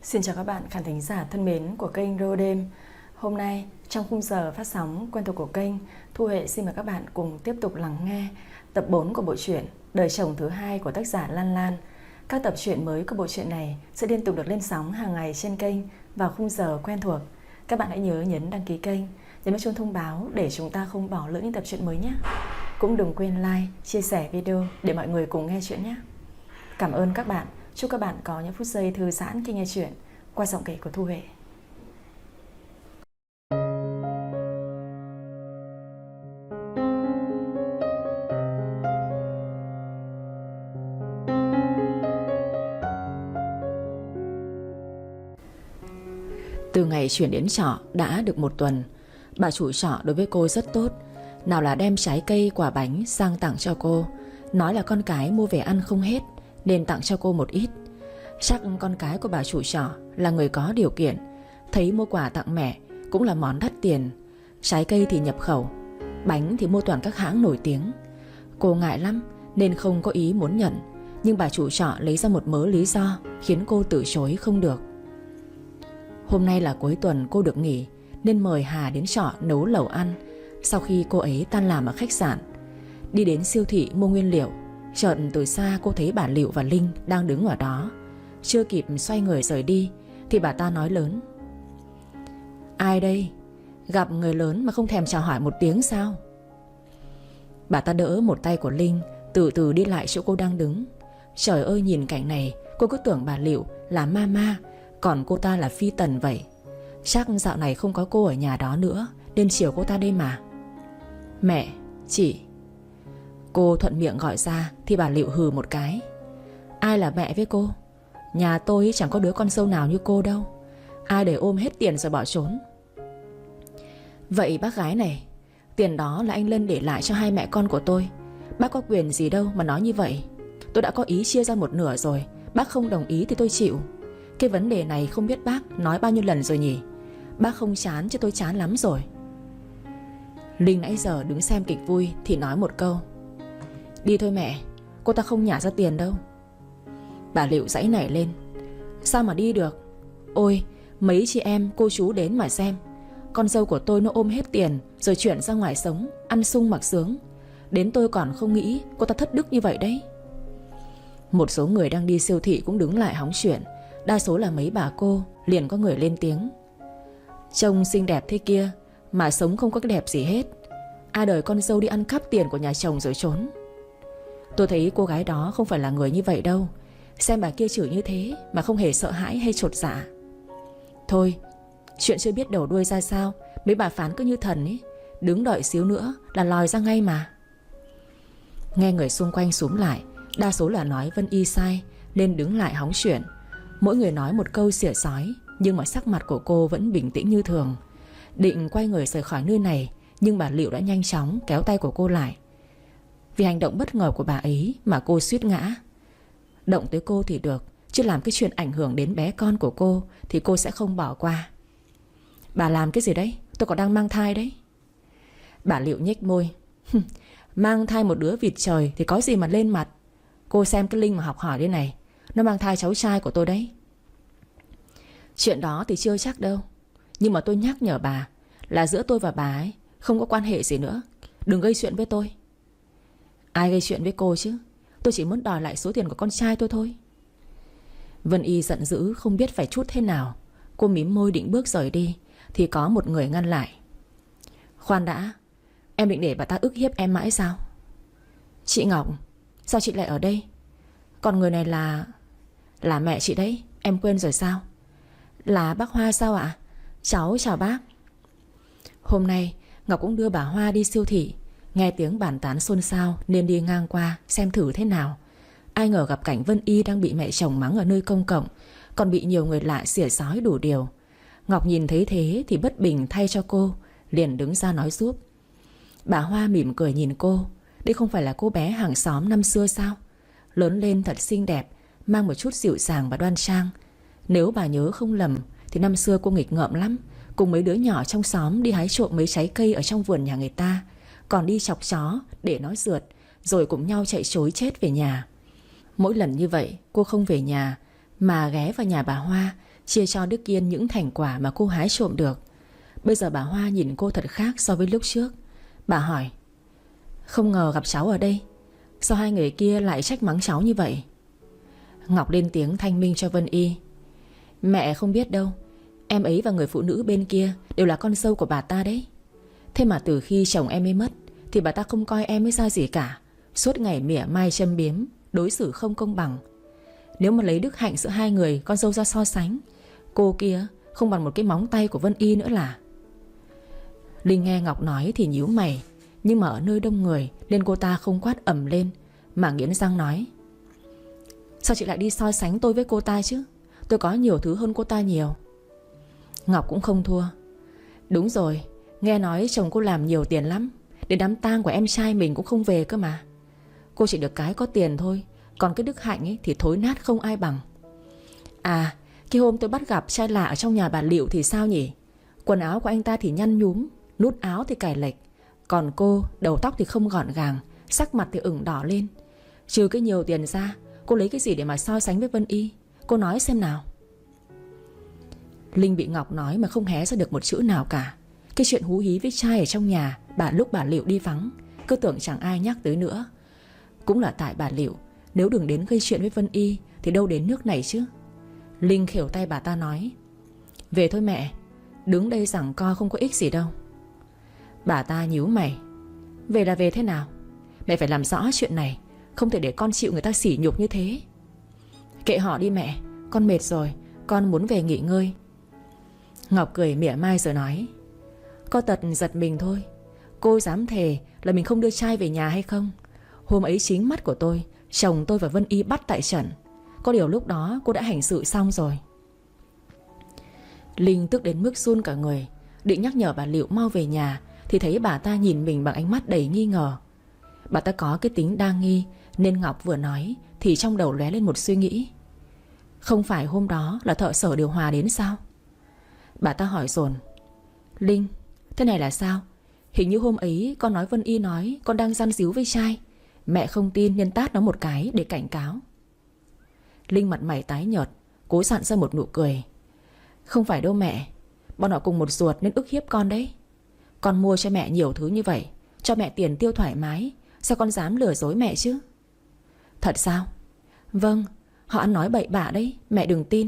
Xin chào các bạn khán thính giả thân mến của kênh Rô Đêm. Hôm nay trong khung giờ phát sóng quen thuộc của kênh, Thu Hệ xin mời các bạn cùng tiếp tục lắng nghe tập 4 của bộ truyện Đời chồng thứ hai của tác giả Lan Lan. Các tập truyện mới của bộ truyện này sẽ liên tục được lên sóng hàng ngày trên kênh vào khung giờ quen thuộc. Các bạn hãy nhớ nhấn đăng ký kênh, nhấn chuông thông báo để chúng ta không bỏ lỡ những tập truyện mới nhé. Cũng đừng quên like, chia sẻ video để mọi người cùng nghe chuyện nhé. Cảm ơn các bạn. Chúc các bạn có những phút giây thư giãn khi nghe chuyện qua giọng kể của Thu Hệ. Từ ngày chuyển đến trọ đã được một tuần, bà chủ trọ đối với cô rất tốt. Nào là đem trái cây, quả bánh sang tặng cho cô, nói là con cái mua về ăn không hết nên tặng cho cô một ít. Chắc con cái của bà chủ trọ là người có điều kiện, thấy mua quà tặng mẹ cũng là món đắt tiền. Trái cây thì nhập khẩu, bánh thì mua toàn các hãng nổi tiếng. Cô ngại lắm nên không có ý muốn nhận, nhưng bà chủ trọ lấy ra một mớ lý do khiến cô từ chối không được. Hôm nay là cuối tuần cô được nghỉ nên mời Hà đến trọ nấu lẩu ăn. Sau khi cô ấy tan làm ở khách sạn, đi đến siêu thị mua nguyên liệu, chợt từ xa cô thấy bà Liệu và Linh đang đứng ở đó. Chưa kịp xoay người rời đi thì bà ta nói lớn: "Ai đây? Gặp người lớn mà không thèm chào hỏi một tiếng sao?" Bà ta đỡ một tay của Linh, từ từ đi lại chỗ cô đang đứng. Trời ơi, nhìn cảnh này cô cứ tưởng bà Liệu là mama, còn cô ta là phi tần vậy. Chắc dạo này không có cô ở nhà đó nữa nên chiều cô ta đây mà. "Mẹ, chị." Cô thuận miệng gọi ra thì bà Liệu hừ một cái: "Ai là mẹ với cô? Nhà tôi chẳng có đứa con dâu nào như cô đâu. Ai để ôm hết tiền rồi bỏ trốn." "Vậy bác gái này, tiền đó là anh Lân để lại cho hai mẹ con của tôi. Bác có quyền gì đâu mà nói như vậy. Tôi đã có ý chia ra một nửa rồi, bác không đồng ý thì tôi chịu. Cái vấn đề này không biết bác nói bao nhiêu lần rồi nhỉ? Bác không chán chứ tôi chán lắm rồi." Linh nãy giờ đứng xem kịch vui thì nói một câu: "Đi thôi mẹ, cô ta không nhả ra tiền đâu." Bà Liệu giãy nảy lên: "Sao mà đi được? Ôi, mấy chị em cô chú đến mà xem. Con dâu của tôi nó ôm hết tiền rồi chuyển ra ngoài sống, ăn sung mặc sướng. Đến tôi còn không nghĩ cô ta thất đức như vậy đấy." Một số người đang đi siêu thị cũng đứng lại hóng chuyện. Đa số là mấy bà cô. Liền có người lên tiếng: "Trông xinh đẹp thế kia mà sống không có cái đẹp gì hết. Ai đời con dâu đi ăn cắp tiền của nhà chồng rồi trốn. Tôi thấy cô gái đó không phải là người như vậy đâu. Xem bà kia chửi như thế mà không hề sợ hãi hay chột dạ. Thôi, chuyện chưa biết đầu đuôi ra sao, mấy bà phán cứ như thần ấy, đứng đợi xíu nữa là lòi ra ngay mà." Nghe người xung quanh xúm lại, đa số là nói Vân Y sai nên đứng lại hóng chuyện. Mỗi người nói một câu xỉa xói, nhưng mà sắc mặt của cô vẫn bình tĩnh như thường. Định quay người rời khỏi nơi này, nhưng bà Liệu đã nhanh chóng kéo tay của cô lại. Vì hành động bất ngờ của bà ấy mà cô suýt ngã. Động tới cô thì được, chứ làm cái chuyện ảnh hưởng đến bé con của cô thì cô sẽ không bỏ qua. "Bà làm cái gì đấy? Tôi còn đang mang thai đấy." Bà Liệu nhếch môi: "Mang thai một đứa vịt trời thì có gì mà lên mặt. Cô xem cái Linh mà học hỏi đây này, nó mang thai cháu trai của tôi đấy." "Chuyện đó thì chưa chắc đâu, nhưng mà tôi nhắc nhở bà là giữa tôi và bà ấy không có quan hệ gì nữa. Đừng gây chuyện với tôi." "Ai gây chuyện với cô chứ? Tôi chỉ muốn đòi lại số tiền của con trai tôi thôi." Vân Y giận dữ không biết phải trút thế nào. Cô mím môi định bước rời đi thì có một người ngăn lại: "Khoan đã, em định để bà ta ức hiếp em mãi sao?" "Chị Ngọc, sao chị lại ở đây? Còn người này là mẹ chị đấy, em quên rồi sao?" "Là bác Hoa sao ạ? Cháu chào bác." Hôm nay Ngọc cũng đưa bà Hoa đi siêu thị. Nghe tiếng bàn tán xôn xao nên đi ngang qua xem thử thế nào. Ai ngờ gặp cảnh Vân Y đang bị mẹ chồng mắng ở nơi công cộng, còn bị nhiều người lạ xỉa xói đủ điều. Ngọc nhìn thấy thế thì bất bình thay cho cô, liền đứng ra nói giúp. Bà Hoa mỉm cười nhìn cô. Đây không phải là cô bé hàng xóm năm xưa sao? Lớn lên thật xinh đẹp, mang một chút dịu dàng và đoan trang. Nếu bà nhớ không lầm thì năm xưa cô nghịch ngợm lắm, cùng mấy đứa nhỏ trong xóm đi hái trộm mấy trái cây ở trong vườn nhà người ta, còn đi chọc chó để nó rượt, rồi cùng nhau chạy trối chết về nhà. Mỗi lần như vậy cô không về nhà mà ghé vào nhà bà Hoa, chia cho Đức Kiên những thành quả mà cô hái trộm được. Bây giờ bà Hoa nhìn cô thật khác so với lúc trước. Bà hỏi: "Không ngờ gặp cháu ở đây, sao hai người kia lại trách mắng cháu như vậy?" Ngọc lên tiếng thanh minh cho Vân Y: "Mẹ không biết đâu, em ấy và người phụ nữ bên kia đều là con dâu của bà ta đấy. Thế mà từ khi chồng em ấy mất thì bà ta không coi em ấy ra gì cả, suốt ngày mỉa mai châm biếm, đối xử không công bằng. Nếu mà lấy đức hạnh giữa hai người con dâu ra so sánh, cô kia không bằng một cái móng tay của Vân Y nữa là." Linh nghe Ngọc nói thì nhíu mày, nhưng mà ở nơi đông người nên cô ta không quát ầm lên, mà nghiến răng nói: "Sao chị lại đi so sánh tôi với cô ta chứ? Tôi có nhiều thứ hơn cô ta nhiều." Ngọc cũng không thua: "Đúng rồi, nghe nói chồng cô làm nhiều tiền lắm, đến đám tang của em trai mình cũng không về cơ mà. Cô chỉ được cái có tiền thôi, còn cái đức hạnh ấy thì thối nát không ai bằng. À, cái hôm tôi bắt gặp trai lạ ở trong nhà bà Liệu thì sao nhỉ? Quần áo của anh ta thì nhăn nhúm, nút áo thì cài lệch, còn cô đầu tóc thì không gọn gàng, sắc mặt thì ửng đỏ lên. Trừ cái nhiều tiền ra, cô lấy cái gì để mà so sánh với Vân Y? Cô nói xem nào." Linh bị Ngọc nói mà không hé ra được một chữ nào cả. Cái chuyện hú hí với trai ở trong nhà lúc bà Liệu đi vắng, cứ tưởng chẳng ai nhắc tới nữa. Cũng là tại bà Liệu, nếu đừng đến gây chuyện với Vân Y thì đâu đến nước này chứ. Linh khều tay bà ta nói: "Về thôi mẹ, đứng đây giằng co không có ích gì đâu." Bà ta nhíu mày: "Về là về thế nào? Mẹ phải làm rõ chuyện này, không thể để con chịu người ta sỉ nhục như thế." "Kệ họ đi mẹ, con mệt rồi, con muốn về nghỉ ngơi." Ngọc cười mỉa mai rồi nói: "Có tật giật mình thôi. Cô dám thề là mình không đưa trai về nhà hay không? Hôm ấy chính mắt của tôi, chồng tôi và Vân Y bắt tại trận. Có điều lúc đó cô đã hành sự xong rồi." Linh tức đến mức run cả người, định nhắc nhở bà Liệu mau về nhà thì thấy bà ta nhìn mình bằng ánh mắt đầy nghi ngờ. Bà ta có cái tính đa nghi, nên Ngọc vừa nói thì trong đầu lóe lên một suy nghĩ: không phải hôm đó là thợ xở điều hòa đến sao? Bà ta hỏi dồn: "Linh, thế này là sao? Hình như hôm ấy con nói Vân Y nói con đang giăn díu với trai. Mẹ không tin nên tát nó một cái để cảnh cáo." Linh mặt mày tái nhợt, cố dặn ra một nụ cười: "Không phải đâu mẹ, bọn họ cùng một ruột nên ức hiếp con đấy. Con mua cho mẹ nhiều thứ như vậy, cho mẹ tiền tiêu thoải mái, sao con dám lừa dối mẹ chứ?" "Thật sao?" "Vâng, họ ăn nói bậy bạ đấy, mẹ đừng tin."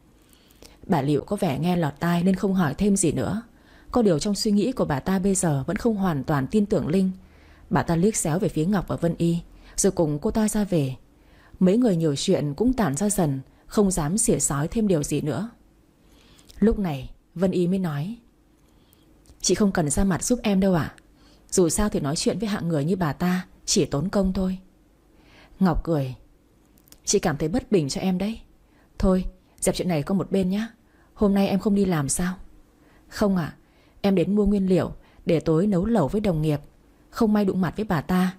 Bà Liệu có vẻ nghe lọt tai nên không hỏi thêm gì nữa. Có điều trong suy nghĩ của bà ta bây giờ vẫn không hoàn toàn tin tưởng Linh. Bà ta liếc xéo về phía Ngọc và Vân Y, rồi cùng cô ta ra về. Mấy người nhiều chuyện cũng tản ra dần, không dám xỉa xói thêm điều gì nữa. Lúc này Vân Y mới nói: "Chị không cần ra mặt giúp em đâu ạ. Dù sao thì nói chuyện với hạng người như bà ta chỉ tốn công thôi." Ngọc cười: "Chị cảm thấy bất bình cho em đấy. Thôi dẹp chuyện này qua một bên nhé. Hôm nay em không đi làm sao?" "Không ạ, em đến mua nguyên liệu để tối nấu lẩu với đồng nghiệp, không may đụng mặt với bà ta.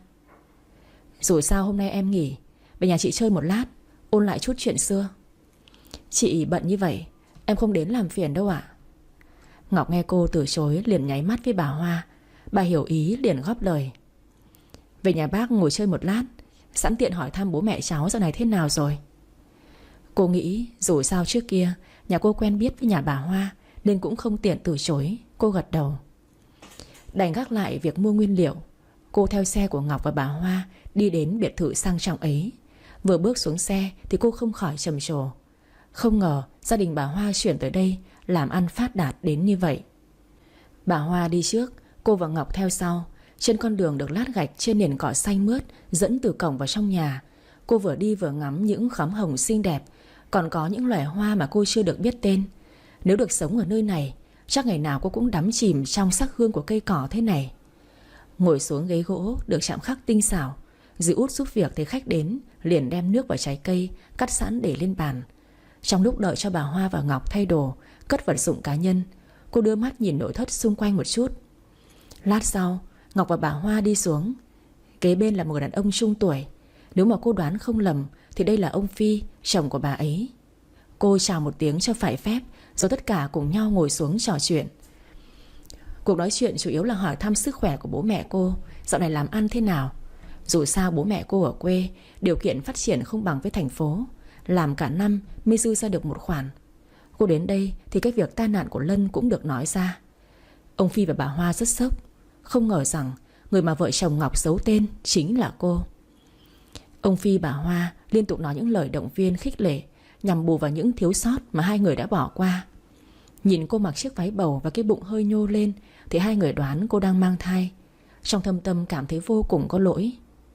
Dù sao hôm nay em nghỉ, về nhà chị chơi một lát, ôn lại chút chuyện xưa." "Chị bận như vậy, em không đến làm phiền đâu ạ." Ngọc nghe cô từ chối liền nháy mắt với bà Hoa. Bà hiểu ý liền góp lời: "Về nhà bác ngồi chơi một lát, sẵn tiện hỏi thăm bố mẹ cháu dạo này thế nào rồi." Cô nghĩ dù sao trước kia nhà cô quen biết với nhà bà Hoa nên cũng không tiện từ chối. Cô gật đầu. Đành gác lại việc mua nguyên liệu, cô theo xe của Ngọc và bà Hoa đi đến biệt thự sang trọng ấy. Vừa bước xuống xe thì cô không khỏi trầm trồ. Không ngờ gia đình bà Hoa chuyển tới đây làm ăn phát đạt đến như vậy. Bà Hoa đi trước, cô và Ngọc theo sau. Trên con đường được lát gạch trên nền cỏ xanh mướt dẫn từ cổng vào trong nhà. Cô vừa đi vừa ngắm những khóm hồng xinh đẹp, còn có những loài hoa mà cô chưa được biết tên. Nếu được sống ở nơi này, chắc ngày nào cô cũng đắm chìm trong sắc hương của cây cỏ thế này. Ngồi xuống ghế gỗ được chạm khắc tinh xảo, dì út giúp việc thấy khách đến liền đem nước và trái cây cắt sẵn để lên bàn. Trong lúc đợi cho bà Hoa và Ngọc thay đồ, cất vật dụng cá nhân, cô đưa mắt nhìn nội thất xung quanh một chút. Lát sau, Ngọc và bà Hoa đi xuống. Kế bên là một người đàn ông trung tuổi. Nếu mà cô đoán không lầm thì đây là ông Phi, chồng của bà ấy. Cô chào một tiếng cho phải phép, rồi tất cả cùng nhau ngồi xuống trò chuyện. Cuộc nói chuyện chủ yếu là hỏi thăm sức khỏe của bố mẹ cô, dạo này làm ăn thế nào. Dù sao bố mẹ cô ở quê, điều kiện phát triển không bằng với thành phố, làm cả năm mới dư ra được một khoản. Cô đến đây thì cái việc tai nạn của Lân cũng được nói ra. Ông Phi và bà Hoa rất sốc. Không ngờ rằng người mà vợ chồng Ngọc giấu tên chính là cô. Ông Phi bà Hoa liên tục nói những lời động viên khích lệ, nhằm bù vào những thiếu sót mà hai người đã bỏ qua. Nhìn cô mặc chiếc váy bầu và cái bụng hơi nhô lên thì hai người đoán cô đang mang thai. Trong thâm tâm cảm thấy vô cùng có lỗi.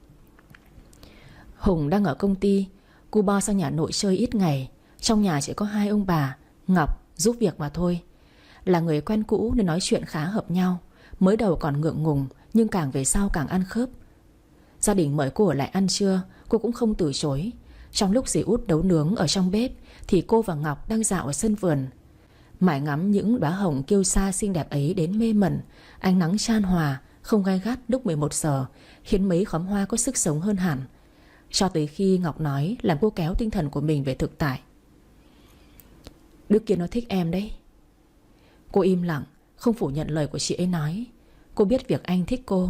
Hùng đang ở công ty, cô Bo sang nhà nội chơi ít ngày. Trong nhà chỉ có hai ông bà, Ngọc giúp việc mà thôi. Là người quen cũ nên nói chuyện khá hợp nhau. Mới đầu còn ngượng ngùng, nhưng càng về sau càng ăn khớp. Gia đình mời cô ở lại ăn trưa, cô cũng không từ chối. Trong lúc dì Út nấu nướng ở trong bếp thì cô và Ngọc đang dạo ở sân vườn, mải ngắm những đóa hồng kiêu sa xinh đẹp ấy đến mê mẩn. Ánh nắng chan hòa, không gai gắt lúc 11 giờ, khiến mấy khóm hoa có sức sống hơn hẳn. Cho tới khi Ngọc nói làm cô kéo tinh thần của mình về thực tại. Đức kia nó thích em đấy. Cô im lặng, không phủ nhận lời của chị ấy nói. Cô biết việc anh thích cô.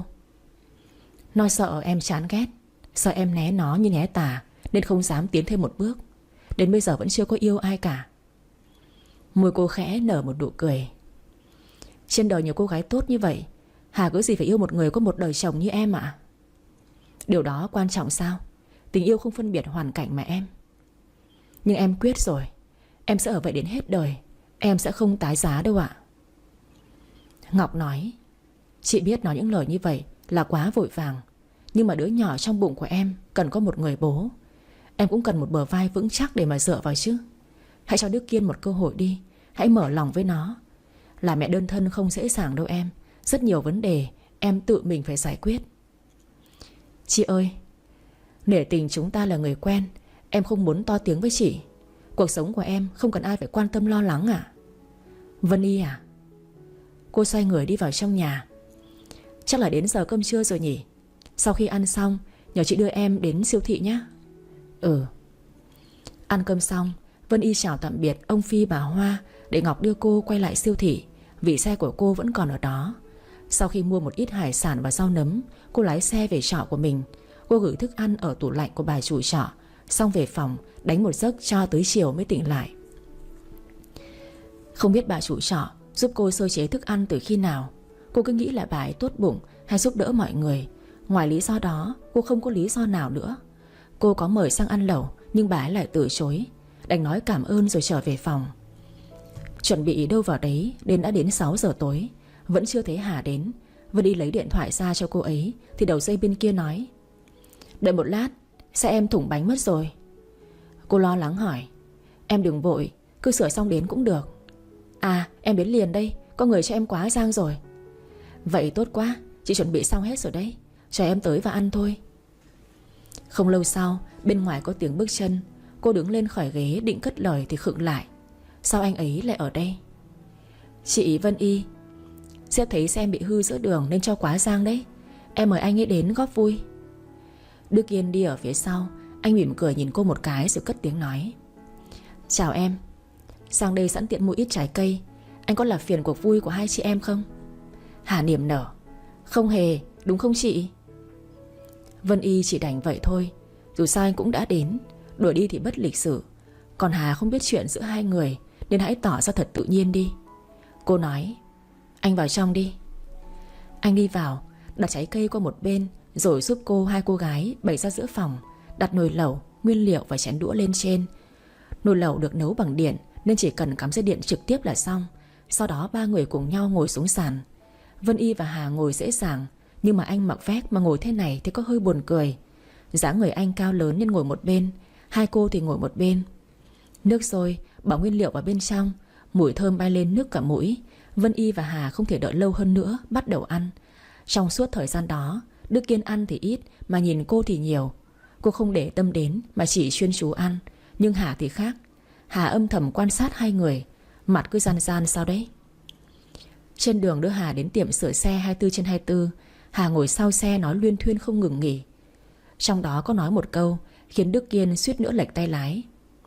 Nó sợ em chán ghét, sợ em né nó như né tà, nên không dám tiến thêm một bước. Đến bây giờ vẫn chưa có yêu ai cả. Môi cô khẽ nở một nụ cười. Trên đời nhiều cô gái tốt như vậy, Hà có gì phải yêu một người có một đời chồng như em ạ? Điều đó quan trọng sao? Tình yêu không phân biệt hoàn cảnh mà em. Nhưng em quyết rồi, em sẽ ở vậy đến hết đời. Em sẽ không tái giá đâu ạ. Ngọc nói, chị biết nói những lời như vậy là quá vội vàng, nhưng mà đứa nhỏ trong bụng của em cần có một người bố. Em cũng cần một bờ vai vững chắc để mà dựa vào chứ. Hãy cho Đức Kiên một cơ hội đi. Hãy mở lòng với nó. Là mẹ đơn thân không dễ dàng đâu em. Rất nhiều vấn đề em tự mình phải giải quyết. Chị ơi, nể tình chúng ta là người quen, em không muốn to tiếng với chị. Cuộc sống của em không cần ai phải quan tâm lo lắng à? Vân Y à? Cô xoay người đi vào trong nhà. Chắc là đến giờ cơm trưa rồi nhỉ? Sau khi ăn xong nhờ chị đưa em đến siêu thị nhé. Ừ. Ăn cơm xong, Vân Y chào tạm biệt ông Phi bà Hoa để Ngọc đưa cô quay lại siêu thị, vì xe của cô vẫn còn ở đó. Sau khi mua một ít hải sản và rau nấm, cô lái xe về trọ của mình. Cô gửi thức ăn ở tủ lạnh của bà chủ trọ, xong về phòng đánh một giấc cho tới chiều mới tỉnh lại. Không biết bà chủ trọ giúp cô sơ chế thức ăn từ khi nào. Cô cứ nghĩ là bà ấy tốt bụng hay giúp đỡ mọi người. Ngoài lý do đó, cô không có lý do nào nữa. Cô có mời sang ăn lẩu, nhưng bà ấy lại từ chối. Đành nói cảm ơn rồi trở về phòng. Chuẩn bị đâu vào đấy, đã đến 6 giờ tối, vẫn chưa thấy Hà đến. Vân đi lấy điện thoại ra cho cô ấy thì đầu dây bên kia nói, đợi một lát, xe em thủng bánh mất rồi. Cô lo lắng hỏi, em đừng vội, cứ sửa xong đến cũng được. À, em đến liền đây, có người cho em quá giang rồi. Vậy tốt quá, chị chuẩn bị xong hết rồi đấy, chờ em tới và ăn thôi. Không lâu sau, bên ngoài có tiếng bước chân. Cô đứng lên khỏi ghế định cất lời thì khựng lại. Sao anh ấy lại ở đây? Chị Vân Y, sếp thấy xe em bị hư giữa đường nên cho quá giang đấy. Em mời anh ấy đến góp vui. Đức Kiên đi ở phía sau. Anh mỉm cười nhìn cô một cái rồi cất tiếng nói, chào em, sang đây sẵn tiện mua ít trái cây. Anh có làm phiền cuộc vui của hai chị em không? Hà niềm nở, không hề, đúng không chị? Vân Y chỉ đành vậy thôi. Dù sao anh cũng đã đến, đuổi đi thì bất lịch sự. Còn Hà không biết chuyện giữa hai người, nên hãy tỏ ra thật tự nhiên đi. Cô nói, anh vào trong đi. Anh đi vào, đặt trái cây qua một bên, rồi giúp hai cô gái bày ra giữa phòng. Đặt nồi lẩu, nguyên liệu và chén đũa lên trên. Nồi lẩu được nấu bằng điện nên chỉ cần cắm dây điện trực tiếp là xong. Sau đó ba người cùng nhau ngồi xuống sàn. Vân Y và Hà ngồi dễ dàng, nhưng mà anh mặc vest mà ngồi thế này thì có hơi buồn cười. Dáng người anh cao lớn nên ngồi một bên, hai cô thì ngồi một bên. Nước sôi, bỏ nguyên liệu vào bên trong, mùi thơm bay lên nức cả mũi. Vân Y và Hà không thể đợi lâu hơn nữa, bắt đầu ăn. Trong suốt thời gian đó, Đức Kiên ăn thì ít mà nhìn cô thì nhiều. Cô không để tâm đến mà chỉ chuyên chú ăn. Nhưng Hà thì khác. Hà âm thầm quan sát hai người, mặt cứ gian gian sao đấy. Trên đường đưa Hà đến tiệm sửa xe 24/24, Hà ngồi sau xe nói luyên thuyên không ngừng nghỉ. Trong đó có nói một câu khiến Đức Kiên suýt nữa lệch tay lái.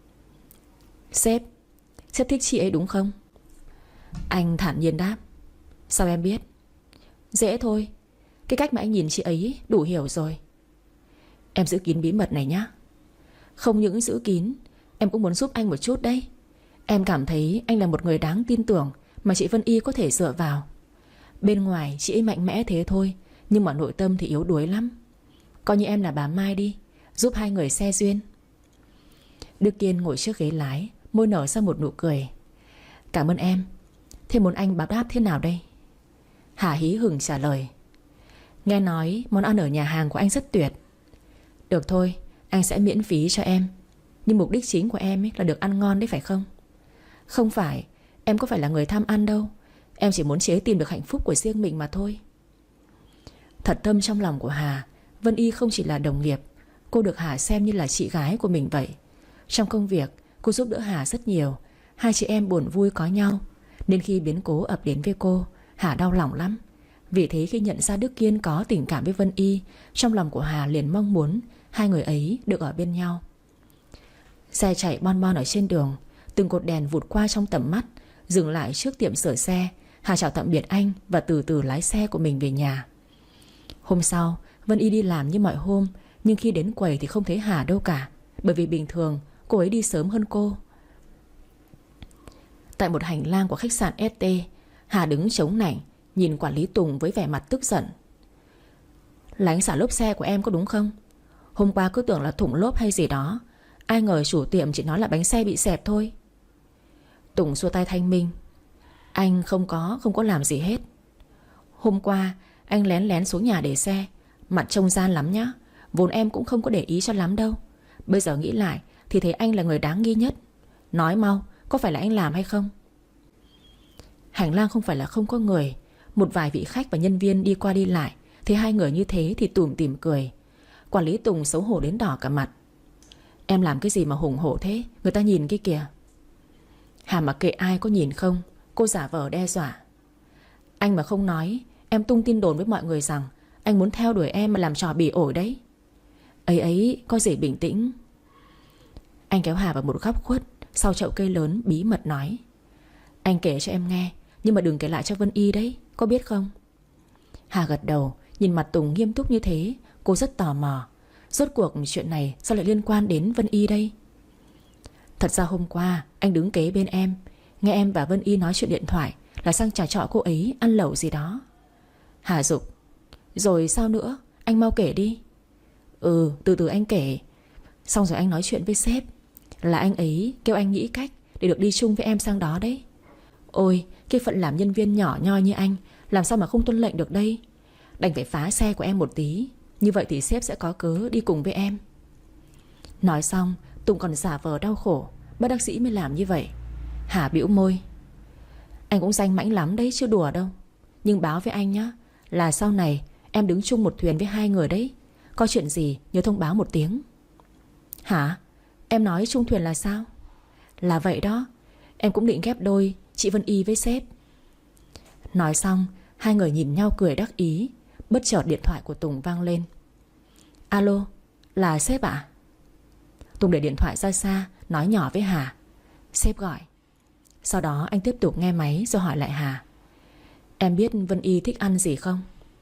Sếp thích chị ấy đúng không? Anh thản nhiên đáp. Sao em biết? Dễ thôi, cái cách mà anh nhìn chị ấy đủ hiểu rồi. Em giữ kín bí mật này nhá. Không những giữ kín, em cũng muốn giúp anh một chút đấy. Em cảm thấy anh là một người đáng tin tưởng mà chị Vân Y có thể dựa vào. Bên ngoài chị ấy mạnh mẽ thế thôi, nhưng mà nội tâm thì yếu đuối lắm. Coi như em là bà Mai đi, giúp hai người xe duyên. Đức Kiên ngồi trước ghế lái, môi nở ra một nụ cười. Cảm ơn em. Thế muốn anh báo đáp thế nào đây? Hà hí hửng trả lời. Nghe nói món ăn ở nhà hàng của anh rất tuyệt. Được thôi, anh sẽ miễn phí cho em. Nhưng mục đích chính của em ấy là được ăn ngon đấy phải không? Không phải, em có phải là người tham ăn đâu. Em chỉ muốn chế tìm được hạnh phúc của riêng mình mà thôi. Thật thâm trong lòng của Hà, Vân Y không chỉ là đồng nghiệp. Cô được Hà xem như là chị gái của mình vậy. Trong công việc, cô giúp đỡ Hà rất nhiều. Hai chị em buồn vui có nhau. Nên khi biến cố ập đến với cô, Hà đau lòng lắm. Vì thế khi nhận ra Đức Kiên có tình cảm với Vân Y, trong lòng của Hà liền mong muốn hai người ấy được ở bên nhau. Xe chạy bon bon ở trên đường, từng cột đèn vụt qua trong tầm mắt. Dừng lại trước tiệm sửa xe, Hà chào tạm biệt anh và từ từ lái xe của mình về nhà. Hôm sau, Vân Y đi làm như mọi hôm, nhưng khi đến quầy thì không thấy Hà đâu cả. Bởi vì bình thường cô ấy đi sớm hơn cô. Tại một hành lang của khách sạn ST, Hà đứng chống nảnh, nhìn quản lý Tùng với vẻ mặt tức giận. Là anh xả lốp xe của em có đúng không? Hôm qua cứ tưởng là thủng lốp hay gì đó, ai ngờ chủ tiệm chỉ nói là bánh xe bị xẹp thôi. Tùng xua tay thanh minh. Anh không có làm gì hết. Hôm qua anh lén lén xuống nhà để xe, mặt trông gian lắm nhá. Vốn em cũng không có để ý cho lắm đâu. Bây giờ nghĩ lại thì thấy anh là người đáng nghi nhất. Nói mau, có phải là anh làm hay không? Hành lang không phải là không có người. Một vài vị khách và nhân viên đi qua đi lại, thấy hai người như thế thì tủm tỉm cười. Quản lý Tùng xấu hổ đến đỏ cả mặt. Em làm cái gì mà hùng hổ thế? Người ta nhìn kia kìa. Hà mặc kệ ai có nhìn không, cô giả vờ đe dọa. Anh mà không nói, em tung tin đồn với mọi người rằng anh muốn theo đuổi em mà làm trò bỉ ổi đấy. Ấy có gì bình tĩnh. Anh kéo Hà vào một góc khuất sau chậu cây lớn, bí mật nói. Anh kể cho em nghe, nhưng mà đừng kể lại cho Vân Y đấy, có biết không? Hà gật đầu. Nhìn mặt Tùng nghiêm túc như thế, cô rất tò mò. Rốt cuộc chuyện này sao lại liên quan đến Vân Y đây? Thật ra hôm qua anh đứng kế bên em, nghe em và Vân Y nói chuyện điện thoại là sang trà trọ cô ấy ăn lẩu gì đó. Hà giục. Rồi sao nữa? Anh mau kể đi. Từ từ anh kể. Xong rồi anh nói chuyện với sếp, là anh ấy kêu anh nghĩ cách để được đi chung với em sang đó đấy. Ôi, cái phận làm nhân viên nhỏ nhoi như anh, làm sao mà không tuân lệnh được đây. Đành phải phá xe của em một tí, như vậy thì sếp sẽ có cớ đi cùng với em. Nói xong Tùng còn giả vờ đau khổ, bất đắc dĩ mới làm như vậy. Hà bĩu môi. Anh cũng danh mãnh lắm đấy chứ đùa đâu. Nhưng báo với anh nhá, là sau này em đứng chung một thuyền với hai người đấy. Có chuyện gì nhớ thông báo một tiếng. Hả? Em nói chung thuyền là sao? Là vậy đó. Em cũng định ghép đôi chị Vân Y với sếp. Nói xong hai người nhìn nhau cười đắc ý. Bất chợt điện thoại của Tùng vang lên. Alo, là sếp ạ? Tùng để điện thoại ra xa, nói nhỏ với Hà. Sếp gọi. Sau đó anh tiếp tục nghe máy rồi hỏi lại Hà. Em biết Vân Y thích ăn gì không?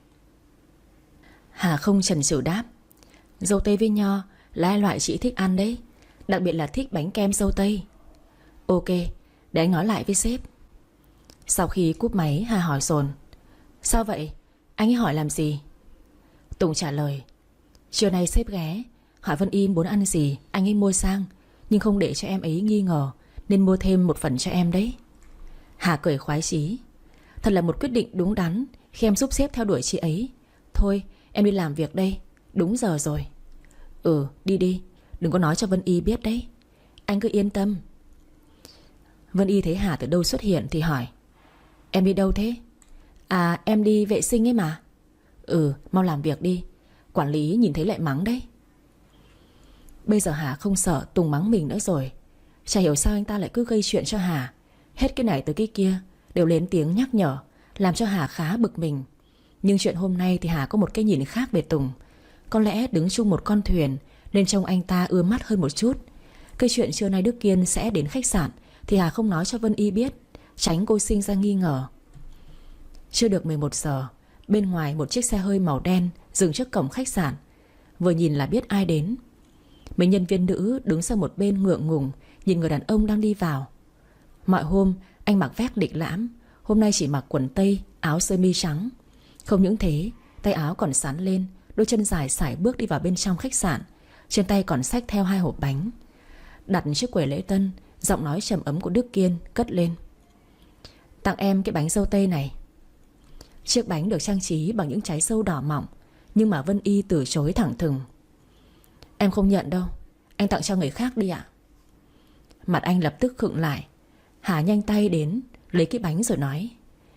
Hà không chần chừ đáp. Dâu tây với nho là loại chị thích ăn đấy. Đặc biệt là thích bánh kem dâu tây. Ok, để anh nói lại với sếp. Sau khi cúp máy Hà hỏi dồn. Sao vậy? Anh ấy hỏi làm gì? Tùng trả lời. Chiều nay sếp ghé, hỏi Vân Y muốn ăn gì anh ấy mua sang, nhưng không để cho em ấy nghi ngờ, nên mua thêm một phần cho em đấy. Hà cười khoái chí. Thật là một quyết định đúng đắn khi em giúp sếp theo đuổi chị ấy. Thôi em đi làm việc đây, đúng giờ rồi. Đi đi, đừng có nói cho Vân Y biết đấy. Anh cứ yên tâm. Vân Y thấy Hà từ đâu xuất hiện thì hỏi. Em đi đâu thế? À, em đi vệ sinh ấy mà. Mau làm việc đi, quản lý nhìn thấy lại mắng đấy. Bây giờ Hà không sợ Tùng mắng mình nữa rồi. Chả hiểu sao anh ta lại cứ gây chuyện cho Hà. Hết cái này tới cái kia đều lên tiếng nhắc nhở, làm cho Hà khá bực mình. Nhưng chuyện hôm nay thì Hà có một cái nhìn khác về Tùng. Có lẽ đứng chung một con thuyền nên trông anh ta ưa mắt hơn một chút. Cái chuyện trưa nay Đức Kiên sẽ đến khách sạn thì Hà không nói cho Vân Y biết, tránh cô sinh ra nghi ngờ. Chưa được 11 giờ, bên ngoài một chiếc xe hơi màu đen dừng trước cổng khách sạn. Vừa nhìn là biết ai đến. Mấy nhân viên nữ đứng sang một bên ngượng ngùng nhìn người đàn ông đang đi vào. Mọi hôm anh mặc vest lịch lãm, hôm nay chỉ mặc quần tây, áo sơ mi trắng. Không những thế, tay áo còn xắn lên, đôi chân dài sải bước đi vào bên trong khách sạn. Trên tay còn xách theo 2 hộp bánh. Đặt trước quầy lễ tân, giọng nói trầm ấm của Đức Kiên cất lên: "Tặng em cái bánh dâu tây này." Chiếc bánh được trang trí bằng những trái dâu đỏ mọng, nhưng mà Vân Y từ chối thẳng thừng: "Em không nhận đâu, anh tặng cho người khác đi ạ." Mặt anh lập tức khựng lại. Hà nhanh tay đến lấy cái bánh rồi nói: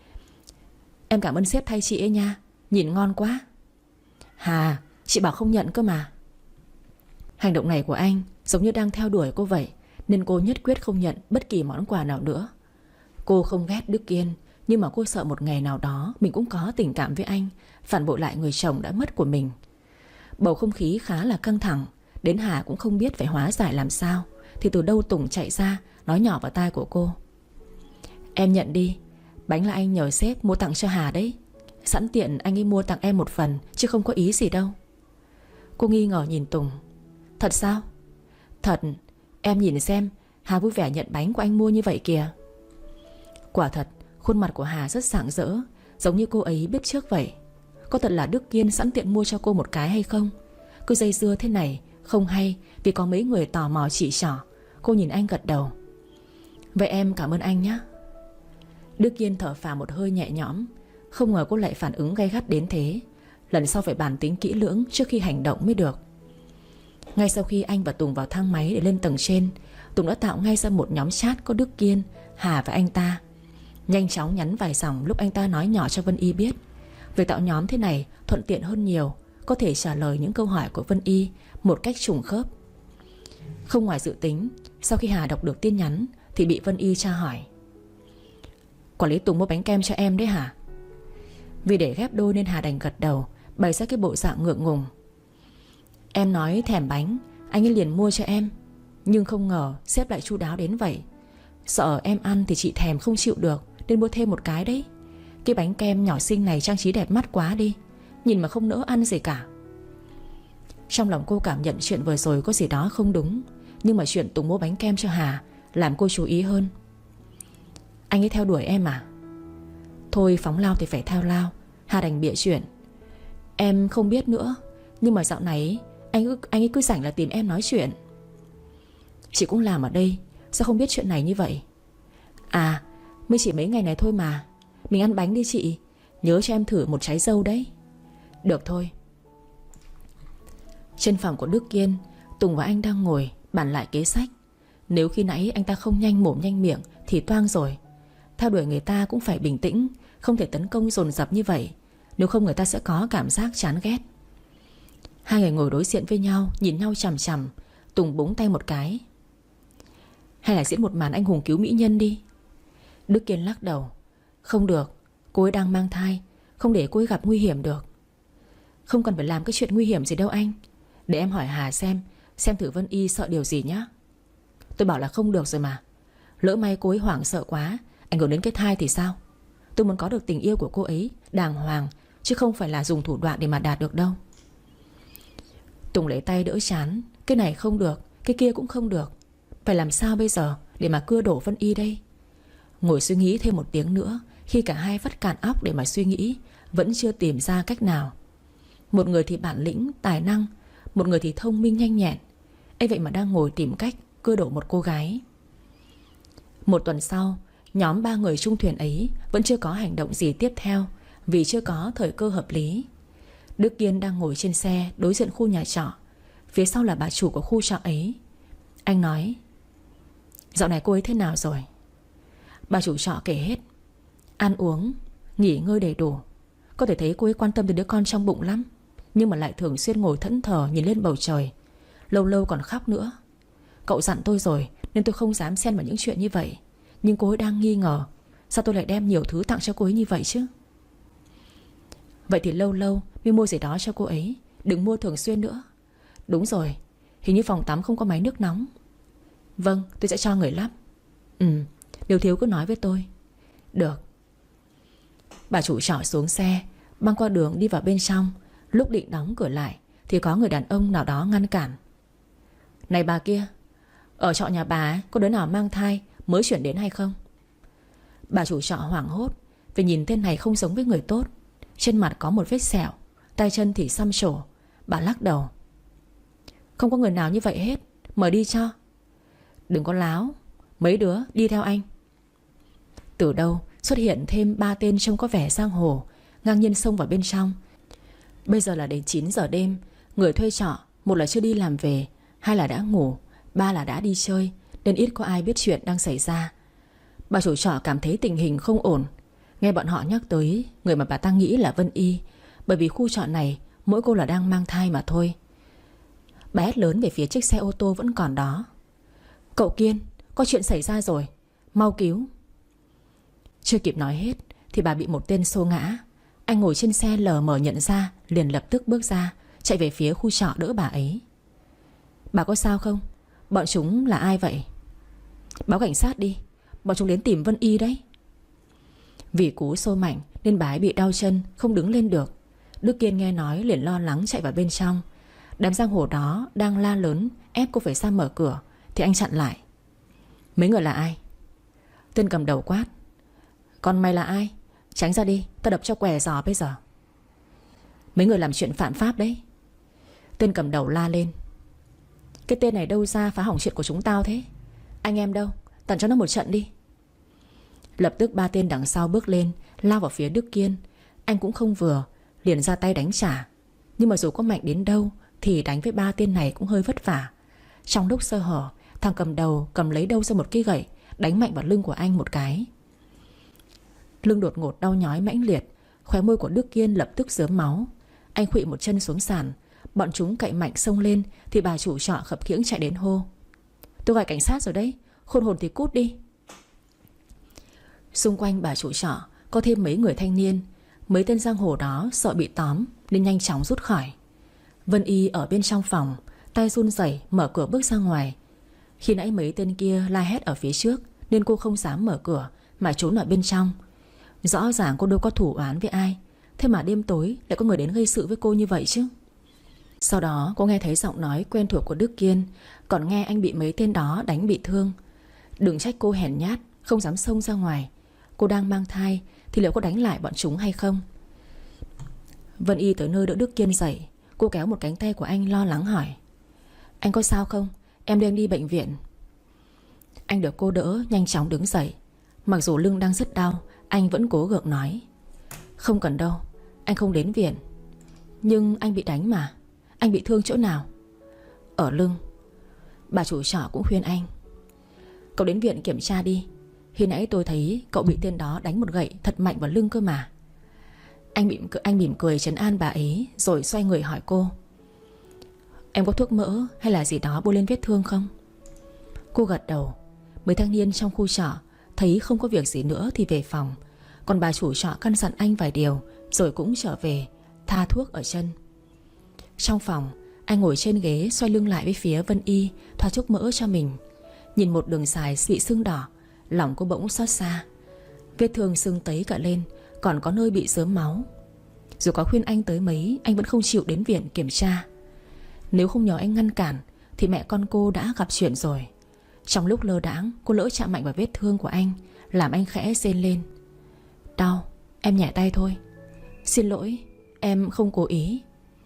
"Em cảm ơn sếp thay chị ấy nha, nhìn ngon quá." "Hà, chị bảo không nhận cơ mà." Hành động này của anh giống như đang theo đuổi cô vậy, nên cô nhất quyết không nhận bất kỳ món quà nào nữa. Cô không ghét Đức Kiên, nhưng mà cô sợ một ngày nào đó mình cũng có tình cảm với anh, phản bội lại người chồng đã mất của mình. Bầu không khí khá là căng thẳng, đến Hà cũng không biết phải hóa giải làm sao, thì từ đâu Tùng chạy ra nói nhỏ vào tai của cô: "Em nhận đi, bánh là anh nhờ sếp mua tặng cho Hà đấy. Sẵn tiện anh ấy mua tặng em một phần, chứ không có ý gì đâu." Cô nghi ngờ nhìn Tùng: "Thật sao?" "Thật, em nhìn xem, Hà vui vẻ nhận bánh của anh mua như vậy kìa." Quả thật, khuôn mặt của Hà rất rạng rỡ, giống như cô ấy biết trước vậy. Có thật là Đức Kiên sẵn tiện mua cho cô một cái hay không? Cứ dây dưa thế này không hay, vì có mấy người tò mò chỉ trỏ. Cô nhìn anh gật đầu: "Vậy em cảm ơn anh nhé." Đức Kiên thở phào một hơi nhẹ nhõm. Không ngờ cô lại phản ứng gay gắt đến thế. Lần sau phải bàn tính kỹ lưỡng trước khi hành động mới được. Ngay sau khi anh và Tùng vào thang máy để lên tầng trên, Tùng đã tạo ngay ra một nhóm chat có Đức Kiên, Hà và anh ta. Nhanh chóng nhắn vài dòng lúc anh ta nói nhỏ cho Vân Y biết. Việc tạo nhóm thế này thuận tiện hơn nhiều, có thể trả lời những câu hỏi của Vân Y một cách trùng khớp. Không ngoài dự tính, sau khi Hà đọc được tin nhắn thì bị Vân Y tra hỏi: "Quản lý Tùng mua bánh kem cho em đấy hả?" Vì để ghép đôi nên Hà đành gật đầu, bày ra cái bộ dạng ngượng ngùng: "Em nói thèm bánh, anh ấy liền mua cho em. Nhưng không ngờ sếp lại chu đáo đến vậy. Sợ em ăn thì chị thèm không chịu được, nên mua thêm một cái đấy. Cái bánh kem nhỏ xinh này trang trí đẹp mắt quá đi, nhìn mà không nỡ ăn gì cả." Trong lòng cô cảm nhận chuyện vừa rồi có gì đó không đúng, nhưng mà chuyện Tùng mua bánh kem cho Hà làm cô chú ý hơn. "Anh ấy theo đuổi em à?" "Thôi phóng lao thì phải theo lao." Hà đành bịa chuyện: "Em không biết nữa, nhưng mà dạo này anh ấy cứ rảnh là tìm em nói chuyện." "Chị cũng làm ở đây, sao không biết chuyện này như vậy?" "À, mới chỉ mấy ngày này thôi mà. Mình ăn bánh đi chị, nhớ cho em thử một trái dâu đấy." "Được thôi." Trên phòng của Đức Kiên, Tùng và anh đang ngồi bàn lại kế sách. Nếu khi nãy anh ta không nhanh mồm nhanh miệng thì toang rồi. Theo đuổi người ta cũng phải bình tĩnh, không thể tấn công dồn dập như vậy, nếu không người ta sẽ có cảm giác chán ghét. Hai người ngồi đối diện với nhau, nhìn nhau chằm chằm. Tùng búng tay một cái: "Hay là diễn một màn anh hùng cứu mỹ nhân đi." Đức Kiên lắc đầu: "Không được, cô ấy đang mang thai, không để cô ấy gặp nguy hiểm được." "Không cần phải làm cái chuyện nguy hiểm gì đâu anh. Để em hỏi Hà xem thử Vân Y sợ điều gì nhá." "Tôi bảo là không được rồi mà. Lỡ may cô ấy hoảng sợ quá, ảnh hưởng đến cái thai thì sao? Tôi muốn có được tình yêu của cô ấy đàng hoàng, chứ không phải là dùng thủ đoạn để mà đạt được đâu." Tùng lấy tay đỡ chán: "Cái này không được, cái kia cũng không được. Phải làm sao bây giờ để mà cưa đổ Vân Y đây?" Ngồi suy nghĩ thêm một tiếng nữa, khi cả hai vắt cạn óc để mà suy nghĩ, vẫn chưa tìm ra cách nào. Một người thì bản lĩnh, tài năng, một người thì thông minh nhanh nhẹn. Ấy vậy mà đang ngồi tìm cách cưa đổ một cô gái. Một tuần sau, nhóm 3 người chung thuyền ấy vẫn chưa có hành động gì tiếp theo, vì chưa có thời cơ hợp lý. Đức Kiên đang ngồi trên xe đối diện khu nhà trọ, phía sau là bà chủ của khu trọ ấy. Anh nói: "Dạo này cô ấy thế nào rồi?" Bà chủ trọ kể hết: "Ăn uống, nghỉ ngơi đầy đủ. Có thể thấy cô ấy quan tâm đến đứa con trong bụng lắm, nhưng mà lại thường xuyên ngồi thẫn thờ nhìn lên bầu trời. Lâu lâu còn khóc nữa. Cậu dặn tôi rồi nên tôi không dám xen vào những chuyện như vậy. Nhưng cô ấy đang nghi ngờ, sao tôi lại đem nhiều thứ tặng cho cô ấy như vậy chứ?" "Vậy thì lâu lâu mới mua gì đó cho cô ấy, đừng mua thường xuyên nữa." "Đúng rồi, hình như phòng tắm không có máy nước nóng." "Vâng, tôi sẽ cho người lắp." Nếu thiếu cứ nói với tôi." "Được." Bà chủ trọ xuống xe, băng qua đường đi vào bên trong. Lúc định đóng cửa lại thì có người đàn ông nào đó ngăn cản: "Này bà kia, ở trọ nhà bà ấy, có đứa nào mang thai mới chuyển đến hay không? Bà chủ trọ hoảng hốt vì nhìn tên này không giống với người tốt. Trên mặt có một vết sẹo, tay chân thì xăm trổ. Bà lắc đầu. Không có người nào như vậy hết, mời đi cho. Đừng có láo, mấy đứa đi theo anh. Từ đâu xuất hiện thêm 3 tên trông có vẻ giang hồ, ngang nhiên xông vào bên trong. Bây giờ là đến 9 giờ đêm. Người thuê trọ, một là chưa đi làm về, hai là đã ngủ, ba là đã đi chơi, nên ít có ai biết chuyện đang xảy ra. Bà chủ trọ cảm thấy tình hình không ổn. Nghe bọn họ nhắc tới người mà bà ta nghĩ là Vân Y, bởi vì khu trọ này mỗi cô là đang mang thai mà thôi. Bà hét lớn về phía chiếc xe ô tô vẫn còn đó. Cậu Kiên, có chuyện xảy ra rồi, mau cứu. Chưa kịp nói hết thì bà bị một tên xô ngã. Anh ngồi trên xe lờ mờ nhận ra, liền lập tức bước ra, chạy về phía khu trọ đỡ bà ấy. Bà có sao không? Bọn chúng là ai vậy? Báo cảnh sát đi, bọn chúng đến tìm Vân Y đấy. Vì cú xô mạnh nên bà ấy bị đau chân, không đứng lên được. Đức Kiên nghe nói liền lo lắng chạy vào bên trong. Đám giang hồ đó đang la lớn ép cô phải ra mở cửa, thì anh chặn lại. Mấy người là ai? Tên cầm đầu quát. Còn mày là ai? Tránh ra đi, tao đập cho què giò bây giờ. Mấy người làm chuyện phạm pháp đấy. Tên cầm đầu la lên. Cái tên này đâu ra phá hỏng chuyện của chúng tao thế? Anh em đâu, tặng cho nó một trận đi. Lập tức 3 tên đằng sau bước lên, lao vào phía Đức Kiên. Anh cũng không vừa, liền ra tay đánh trả. Nhưng mà dù có mạnh đến đâu thì đánh với 3 tên này cũng hơi vất vả. Trong lúc sơ hở, thằng cầm đầu cầm lấy đâu ra một cái gậy, đánh mạnh vào lưng của anh một cái. Lưng đột ngột đau nhói mãnh liệt, khóe môi của Đức Kiên lập tức rớm máu. Anh khuỵu một chân xuống sàn. Bọn chúng cậy mạnh xông lên thì bà chủ trọ khập khiễng chạy đến hô. Tôi gọi cảnh sát rồi đấy, khôn hồn thì cút đi. Xung quanh bà chủ trọ có thêm mấy người thanh niên. Mấy tên giang hồ đó sợ bị tóm nên nhanh chóng rút khỏi. Vân Y ở bên trong phòng, tay run rẩy mở cửa bước ra ngoài. Khi nãy mấy tên kia la hét ở phía trước nên cô không dám mở cửa mà trốn ở bên trong. Rõ ràng cô đâu có thủ oán với ai, thế mà đêm tối lại có người đến gây sự với cô như vậy chứ. Sau đó cô nghe thấy giọng nói quen thuộc của Đức Kiên, còn nghe anh bị mấy tên đó đánh bị thương. Đừng trách cô hèn nhát, không dám xông ra ngoài. Cô đang mang thai thì liệu có đánh lại bọn chúng hay không? Vân Y tới nơi đỡ Đức Kiên dậy. Cô kéo một cánh tay của anh lo lắng hỏi. Anh có sao không? Em đưa anh đi bệnh viện. Anh được cô đỡ nhanh chóng đứng dậy. Mặc dù lưng đang rất đau, anh vẫn cố gượng nói. Không cần đâu, anh không đến viện. Nhưng anh bị đánh mà. Anh bị thương chỗ nào? Ở lưng. Bà chủ trọ cũng khuyên anh. Cậu đến viện kiểm tra đi. Khi nãy tôi thấy cậu bị tên đó đánh một gậy thật mạnh vào lưng cơ mà. Anh mỉm cười trấn an bà ấy, rồi xoay người hỏi cô. Em có thuốc mỡ hay là gì đó bôi lên vết thương không? Cô gật đầu. Mấy thanh niên trong khu trọ thấy không có việc gì nữa thì về phòng. Còn bà chủ trọ căn dặn anh vài điều rồi cũng trở về, tha thuốc ở chân. Trong phòng, anh ngồi trên ghế xoay lưng lại với phía Vân Y, thoa thuốc mỡ cho mình. Nhìn một đường dài bị sưng đỏ, lòng cô bỗng xót xa. Vết thương sưng tấy cả lên, còn có nơi bị rớm máu. Dù có khuyên anh tới mấy, anh vẫn không chịu đến viện kiểm tra. Nếu không nhờ anh ngăn cản thì mẹ con cô đã gặp chuyện rồi. Trong lúc lơ đãng, cô lỡ chạm mạnh vào vết thương của anh, làm anh khẽ rên lên. Đau, em nhẹ tay thôi. Xin lỗi, em không cố ý.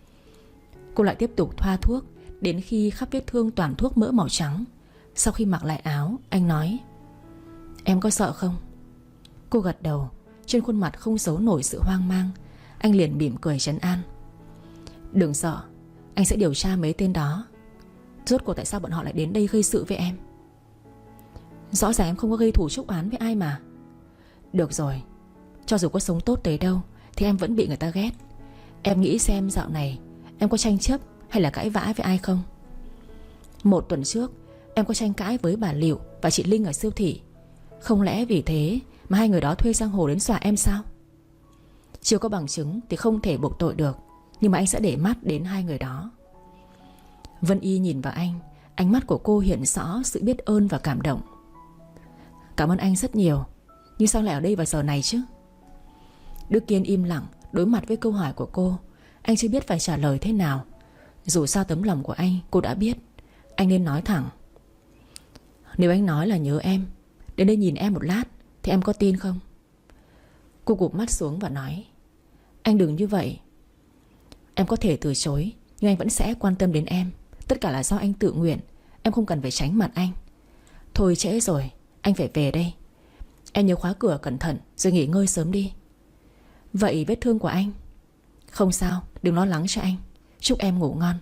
Cô lại tiếp tục thoa thuốc đến khi khắp vết thương toàn thuốc mỡ màu trắng. Sau khi mặc lại áo, anh nói. Em có sợ không? Cô gật đầu. Trên khuôn mặt không giấu nổi sự hoang mang. Anh liền mỉm cười trấn an. Đừng sợ, anh sẽ điều tra mấy tên đó. Rốt cuộc tại sao bọn họ lại đến đây gây sự với em? Rõ ràng em không có gây thủ chuốc oán với ai mà. Được rồi, cho dù có sống tốt tới đâu thì em vẫn bị người ta ghét. Em nghĩ xem dạo này em có tranh chấp hay là cãi vã với ai không? 1 tuần trước em có tranh cãi với bà Liệu và chị Linh ở siêu thị. Không lẽ vì thế mà hai người đó thuê giang hồ đến dọa em sao? Chưa có bằng chứng thì không thể buộc tội được, nhưng mà anh sẽ để mắt đến hai người đó. Vân Y nhìn vào anh, ánh mắt của cô hiện rõ sự biết ơn và cảm động. Cảm ơn anh rất nhiều, nhưng sao lại ở đây vào giờ này chứ? Đức Kiên im lặng đối mặt với câu hỏi của cô. Anh chưa biết phải trả lời thế nào. Dù sao tấm lòng của anh cô đã biết. Anh nên nói thẳng. Nếu anh nói là nhớ em Đến đây nhìn em một lát thì em có tin không? Cô gục mắt xuống và nói: Anh đừng như vậy. Em có thể từ chối, nhưng anh vẫn sẽ quan tâm đến em. Tất cả là do anh tự nguyện. Em không cần phải tránh mặt anh. Thôi trễ rồi, anh phải về đây. Em nhớ khóa cửa cẩn thận rồi nghỉ ngơi sớm đi. Vậy vết thương của anh? Không sao, đừng lo lắng cho anh. Chúc em ngủ ngon.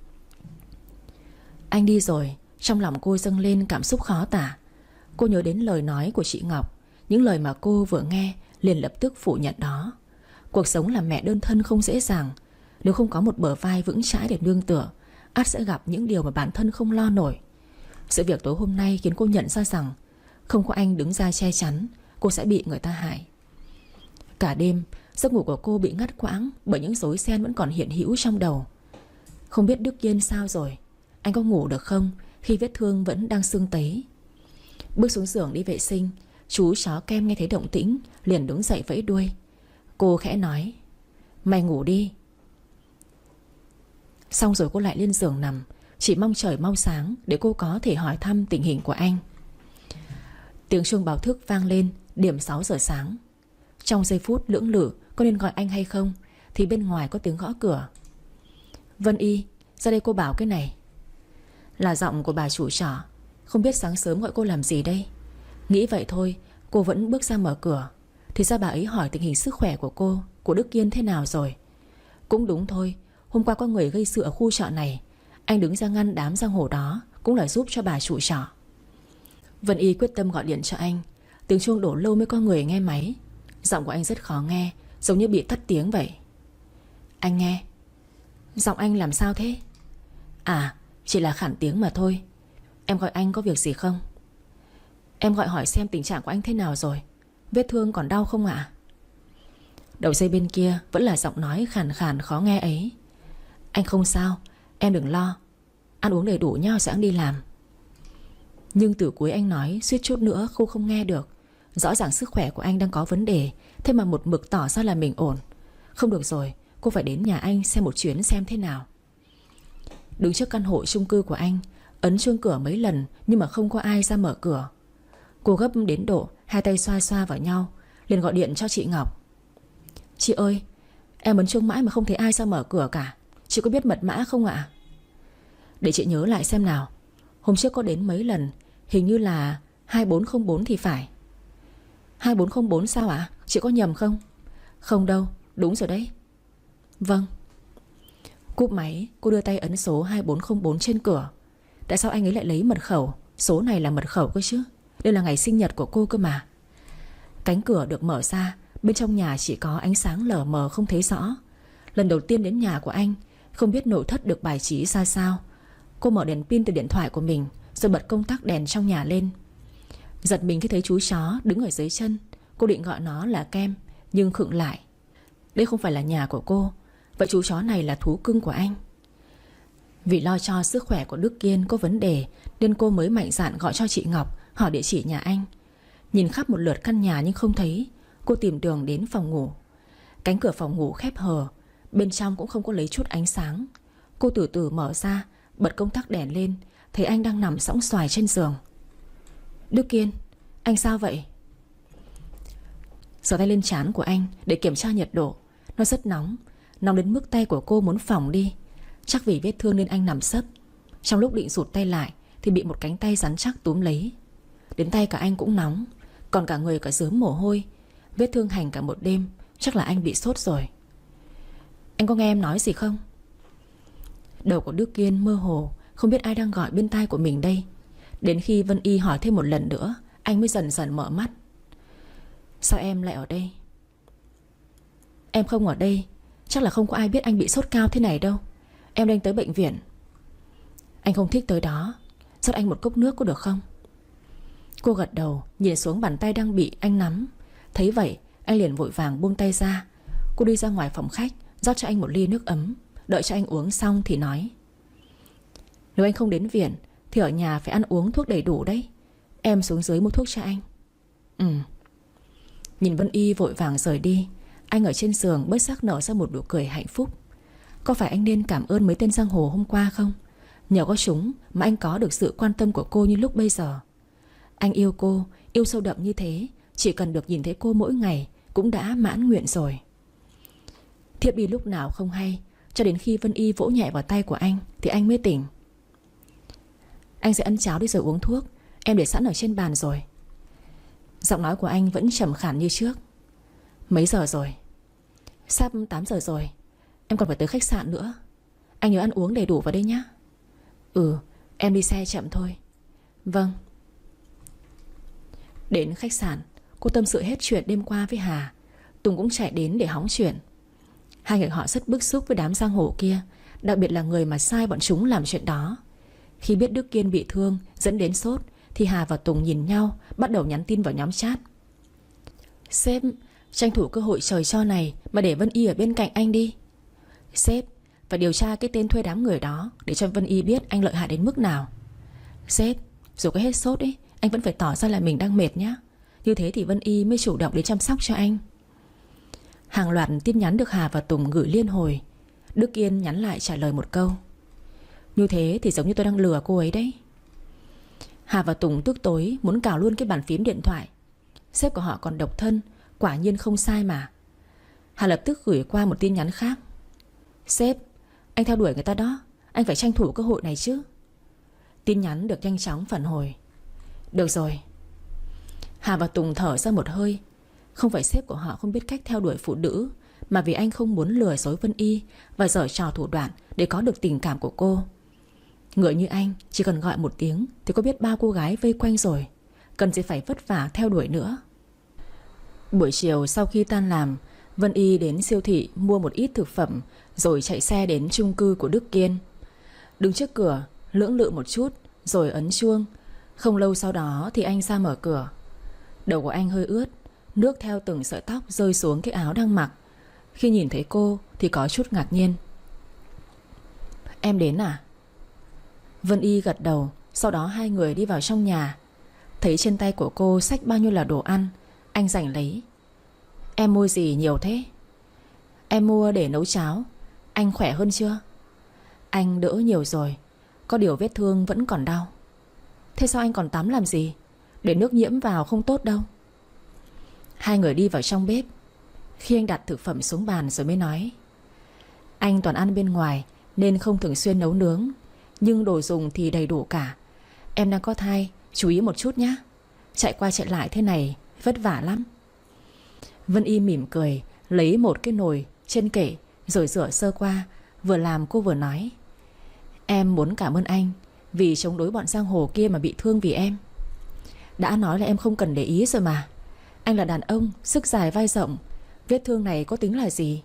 Anh đi rồi. Trong lòng cô dâng lên cảm xúc khó tả. Cô nhớ đến lời nói của chị Ngọc. Những lời mà cô vừa nghe liền lập tức phủ nhận đó. Cuộc sống làm mẹ đơn thân không dễ dàng. Nếu không có một bờ vai vững chãi để nương tựa, ắt sẽ gặp những điều mà bản thân không lo nổi. Sự việc tối hôm nay khiến cô nhận ra rằng không có anh đứng ra che chắn, cô sẽ bị người ta hại. Cả đêm giấc ngủ của cô bị ngắt quãng bởi những rối ren vẫn còn hiện hữu trong đầu. Không biết Đức Kiên sao rồi, anh có ngủ được không khi vết thương vẫn đang sưng tấy. Bước xuống giường đi vệ sinh, chú chó Kem nghe thấy động tĩnh liền đứng dậy vẫy đuôi. Cô khẽ nói: Mày ngủ đi. Xong rồi cô lại lên giường nằm, chỉ mong trời mau sáng để cô có thể hỏi thăm tình hình của anh. Tiếng chuông báo thức vang lên, điểm 6 giờ sáng. Trong giây phút lưỡng lự có nên gọi anh hay không thì bên ngoài có tiếng gõ cửa. Vân Y, ra đây cô bảo cái này. Là giọng của bà chủ trọ. Không biết sáng sớm gọi cô làm gì đây. Nghĩ vậy thôi, cô vẫn bước ra mở cửa. Thì ra bà ấy hỏi tình hình sức khỏe của cô, của Đức Kiên thế nào rồi. Cũng đúng thôi, hôm qua có người gây sự ở khu trọ này. Anh đứng ra ngăn đám giang hồ đó cũng là giúp cho bà chủ trọ. Vân Y quyết tâm gọi điện cho anh. Tiếng chuông đổ lâu mới có người nghe máy. Giọng của anh rất khó nghe, giống như bị tắt tiếng vậy. Anh nghe. Giọng anh làm sao thế? À, chỉ là khản tiếng mà thôi. Em gọi anh có việc gì không? Em gọi hỏi xem tình trạng của anh thế nào rồi. Vết thương còn đau không ạ? Đầu dây bên kia vẫn là giọng nói khàn khàn khó nghe ấy. Anh không sao, em đừng lo. Ăn uống đầy đủ nhau sáng đi làm. Nhưng từ cuối anh nói suýt chút nữa cô không nghe được. Rõ ràng sức khỏe của anh đang có vấn đề, thế mà một mực tỏ ra là mình ổn. Không được rồi, cô phải đến nhà anh xem một chuyến xem thế nào. Đứng trước căn hộ chung cư của anh, ấn chuông cửa mấy lần nhưng mà không có ai ra mở cửa. Cô gấp đến độ hai tay xoa xoa vào nhau, liền gọi điện cho chị Ngọc. Chị ơi, em ấn chuông mãi mà không thấy ai ra mở cửa cả. Chị có biết mật mã không ạ? Để chị nhớ lại xem nào. Hôm trước có đến mấy lần, hình như là 2404 thì phải. 2404 sao ạ? Chị có nhầm không? Không đâu, đúng rồi đấy. Vâng. Cúp máy, cô đưa tay ấn số 2404 trên cửa. Tại sao anh ấy lại lấy mật khẩu? Số này là mật khẩu cơ chứ. Đây là ngày sinh nhật của cô cơ mà. Cánh cửa được mở ra. Bên trong nhà chỉ có ánh sáng lờ mờ không thấy rõ. Lần đầu tiên đến nhà của anh, không biết nội thất được bài trí ra sao. Cô mở đèn pin từ điện thoại của mình, rồi bật công tắc đèn trong nhà lên. Giật mình khi thấy chú chó đứng ở dưới chân. Cô định gọi nó là Kem, nhưng khựng lại. Đây không phải là nhà của cô. Vậy chú chó này là thú cưng của anh. Vì lo cho sức khỏe của Đức Kiên có vấn đề, nên cô mới mạnh dạn gọi cho chị Ngọc hỏi địa chỉ nhà anh. Nhìn khắp một lượt căn nhà nhưng không thấy. Cô tìm đường đến phòng ngủ. Cánh cửa phòng ngủ khép hờ, bên trong cũng không có lấy chút ánh sáng. Cô từ từ mở ra, bật công tắc đèn lên, thấy anh đang nằm sõng xoài trên giường. Đức Kiên, anh sao vậy? Sờ tay lên trán của anh để kiểm tra nhiệt độ. Nó rất nóng, nóng đến mức tay của cô muốn phỏng đi. Chắc vì vết thương nên anh nằm sấp. Trong lúc định rụt tay lại thì bị một cánh tay rắn chắc túm lấy. Đến tay cả anh cũng nóng, còn cả người cả rớm mồ hôi. Vết thương hành cả một đêm, chắc là anh bị sốt rồi. Anh có nghe em nói gì không? Đầu của Đức Kiên mơ hồ, không biết ai đang gọi bên tai của mình đây. Đến khi Vân Y hỏi thêm một lần nữa, anh mới dần dần mở mắt. Sao em lại ở đây? Em không ở đây, chắc là không có ai biết anh bị sốt cao thế này đâu. Em đang tới bệnh viện. Anh không thích tới đó, rót anh một cốc nước có được không? Cô gật đầu, nhìn xuống bàn tay đang bị anh nắm. Thấy vậy, anh liền vội vàng buông tay ra. Cô đi ra ngoài phòng khách, rót cho anh một ly nước ấm. Đợi cho anh uống xong thì nói: Nếu anh không đến viện thì ở nhà phải ăn uống thuốc đầy đủ đấy. Em xuống dưới mua thuốc cho anh. Nhìn Vân Y vội vàng rời đi, anh ở trên giường bất giác nở ra một nụ cười hạnh phúc. Có phải anh nên cảm ơn mấy tên giang hồ hôm qua không? Nhờ có chúng mà anh có được sự quan tâm của cô như lúc bây giờ. Anh yêu cô, yêu sâu đậm như thế, chỉ cần được nhìn thấy cô mỗi ngày cũng đã mãn nguyện rồi. Thiếp đi lúc nào không hay, cho đến khi Vân Y vỗ nhẹ vào tay của anh thì anh mới tỉnh. Anh sẽ ăn cháo đi rồi uống thuốc, em để sẵn ở trên bàn rồi. Giọng nói của anh vẫn trầm khàn như trước. Mấy giờ rồi? Sắp 8 giờ rồi. Em còn phải tới khách sạn nữa. Anh nhớ ăn uống đầy đủ vào đây nhé. Em đi xe chậm thôi. Vâng. Đến khách sạn, cô tâm sự hết chuyện đêm qua với Hà. Tùng cũng chạy đến để hóng chuyện. Hai người họ rất bức xúc với đám giang hồ kia, đặc biệt là người mà sai bọn chúng làm chuyện đó. Khi biết Đức Kiên bị thương dẫn đến sốt thì Hà và Tùng nhìn nhau, bắt đầu nhắn tin vào nhóm chat. Sếp, tranh thủ cơ hội trời cho này mà để Vân Y ở bên cạnh anh đi. Sếp, phải điều tra cái tên thuê đám người đó để cho Vân Y biết anh lợi hại đến mức nào. Sếp, dù có hết sốt ấy, anh vẫn phải tỏ ra là mình đang mệt nhá. Như thế thì Vân Y mới chủ động đến chăm sóc cho anh. Hàng loạt tin nhắn được Hà và Tùng gửi liên hồi. Đức Kiên nhắn lại trả lời một câu. Như thế thì giống như tôi đang lừa cô ấy đấy. Hà và Tùng tức tối muốn cào luôn cái bàn phím điện thoại. Sếp của họ còn độc thân, quả nhiên không sai mà. Hà lập tức gửi qua một tin nhắn khác. Sếp, anh theo đuổi người ta đó, anh phải tranh thủ cơ hội này chứ. Tin nhắn được nhanh chóng phản hồi. Được rồi. Hà và Tùng thở ra một hơi. Không phải sếp của họ không biết cách theo đuổi phụ nữ, mà vì anh không muốn lừa dối Vân Y và giở trò thủ đoạn để có được tình cảm của cô. Người như anh chỉ cần gọi một tiếng thì có biết bao cô gái vây quanh rồi, cần gì phải vất vả theo đuổi nữa. Buổi chiều sau khi tan làm, Vân Y đến siêu thị mua một ít thực phẩm rồi chạy xe đến chung cư của Đức Kiên. Đứng trước cửa lưỡng lự một chút rồi ấn chuông. Không lâu sau đó thì anh ra mở cửa. Đầu của anh hơi ướt, nước theo từng sợi tóc rơi xuống cái áo đang mặc. Khi nhìn thấy cô thì có chút ngạc nhiên. Em đến à? Vân Y gật đầu. Sau đó hai người đi vào trong nhà. Thấy trên tay của cô xách bao nhiêu là đồ ăn, anh giành lấy. Em mua gì nhiều thế? Em mua để nấu cháo. Anh khỏe hơn chưa? Anh đỡ nhiều rồi, có điều vết thương vẫn còn đau. Thế sao anh còn tắm làm gì? Để nước nhiễm vào không tốt đâu. Hai người đi vào trong bếp. Khi anh đặt thực phẩm xuống bàn rồi mới nói. Anh toàn ăn bên ngoài nên không thường xuyên nấu nướng, nhưng đồ dùng thì đầy đủ cả. Em đang có thai, chú ý một chút nhé. Chạy qua chạy lại thế này vất vả lắm. Vân Y mỉm cười, lấy một cái nồi trên kệ rồi rửa sơ qua. Vừa làm cô vừa nói. Em muốn cảm ơn anh vì chống đối bọn giang hồ kia mà bị thương vì em. Đã nói là em không cần để ý rồi mà. Anh là đàn ông, sức dài vai rộng, vết thương này có tính là gì?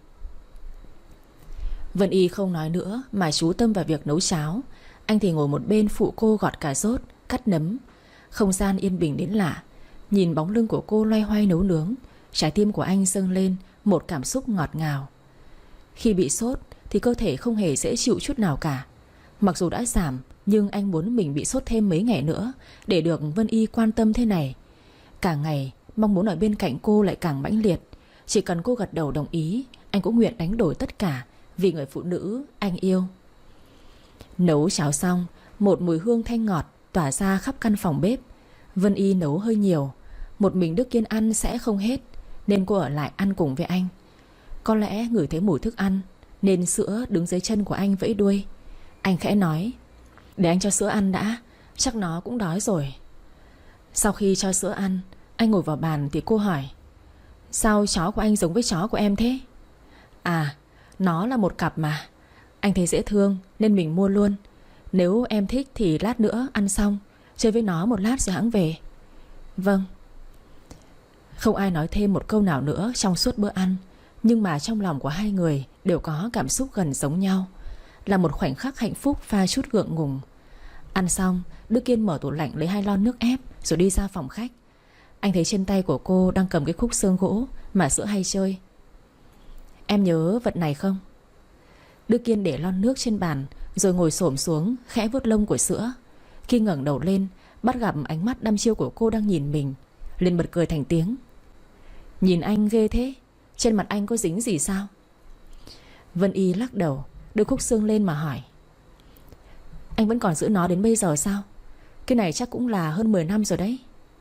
Vân Y không nói nữa mà chú tâm vào việc nấu cháo. Anh thì ngồi một bên phụ cô gọt cà rốt, cắt nấm. Không gian yên bình đến lạ. Nhìn bóng lưng của cô loay hoay nấu nướng, trái tim của anh dâng lên một cảm xúc ngọt ngào. Khi bị sốt thì cơ thể không hề dễ chịu chút nào cả. Mặc dù đã giảm, nhưng anh muốn mình bị sốt thêm mấy ngày nữa để được Vân Y quan tâm thế này. Càng ngày mong muốn ở bên cạnh cô lại càng mãnh liệt. Chỉ cần cô gật đầu đồng ý, anh cũng nguyện đánh đổi tất cả vì người phụ nữ anh yêu. Nấu cháo xong, một mùi hương thanh ngọt tỏa ra khắp căn phòng bếp. Vân Y nấu hơi nhiều, một mình Đức Kiên ăn sẽ không hết, nên cô ở lại ăn cùng với anh. Có lẽ ngửi thấy mùi thức ăn nên sữa đứng dưới chân của anh vẫy đuôi. Anh khẽ nói. Để anh cho sữa ăn đã, chắc nó cũng đói rồi. Sau khi cho sữa ăn, anh ngồi vào bàn thì cô hỏi. Sao chó của anh giống với chó của em thế? À, nó là một cặp mà. Anh thấy dễ thương nên mình mua luôn. Nếu em thích thì lát nữa ăn xong chơi với nó một lát rồi hẵng về. Vâng. Không ai nói thêm một câu nào nữa trong suốt bữa ăn, nhưng mà trong lòng của hai người đều có cảm xúc gần giống nhau. Là một khoảnh khắc hạnh phúc pha chút gượng ngùng. Ăn xong, Đức Kiên mở tủ lạnh lấy 2 lon nước ép rồi đi ra phòng khách. Anh thấy trên tay của cô đang cầm cái khúc xương gỗ mà sữa hay chơi. Em nhớ vật này không? Đức Kiên để lon nước trên bàn rồi ngồi xổm xuống khẽ vuốt lông của sữa. Khi ngẩng đầu lên, bắt gặp ánh mắt đăm chiêu của cô đang nhìn mình, liền bật cười thành tiếng. Nhìn anh ghê thế, trên mặt anh có dính gì sao? Vân Y lắc đầu, đưa khúc xương lên mà hỏi. Anh vẫn còn giữ nó đến bây giờ sao? Cái này chắc cũng là hơn 10 năm rồi đấy.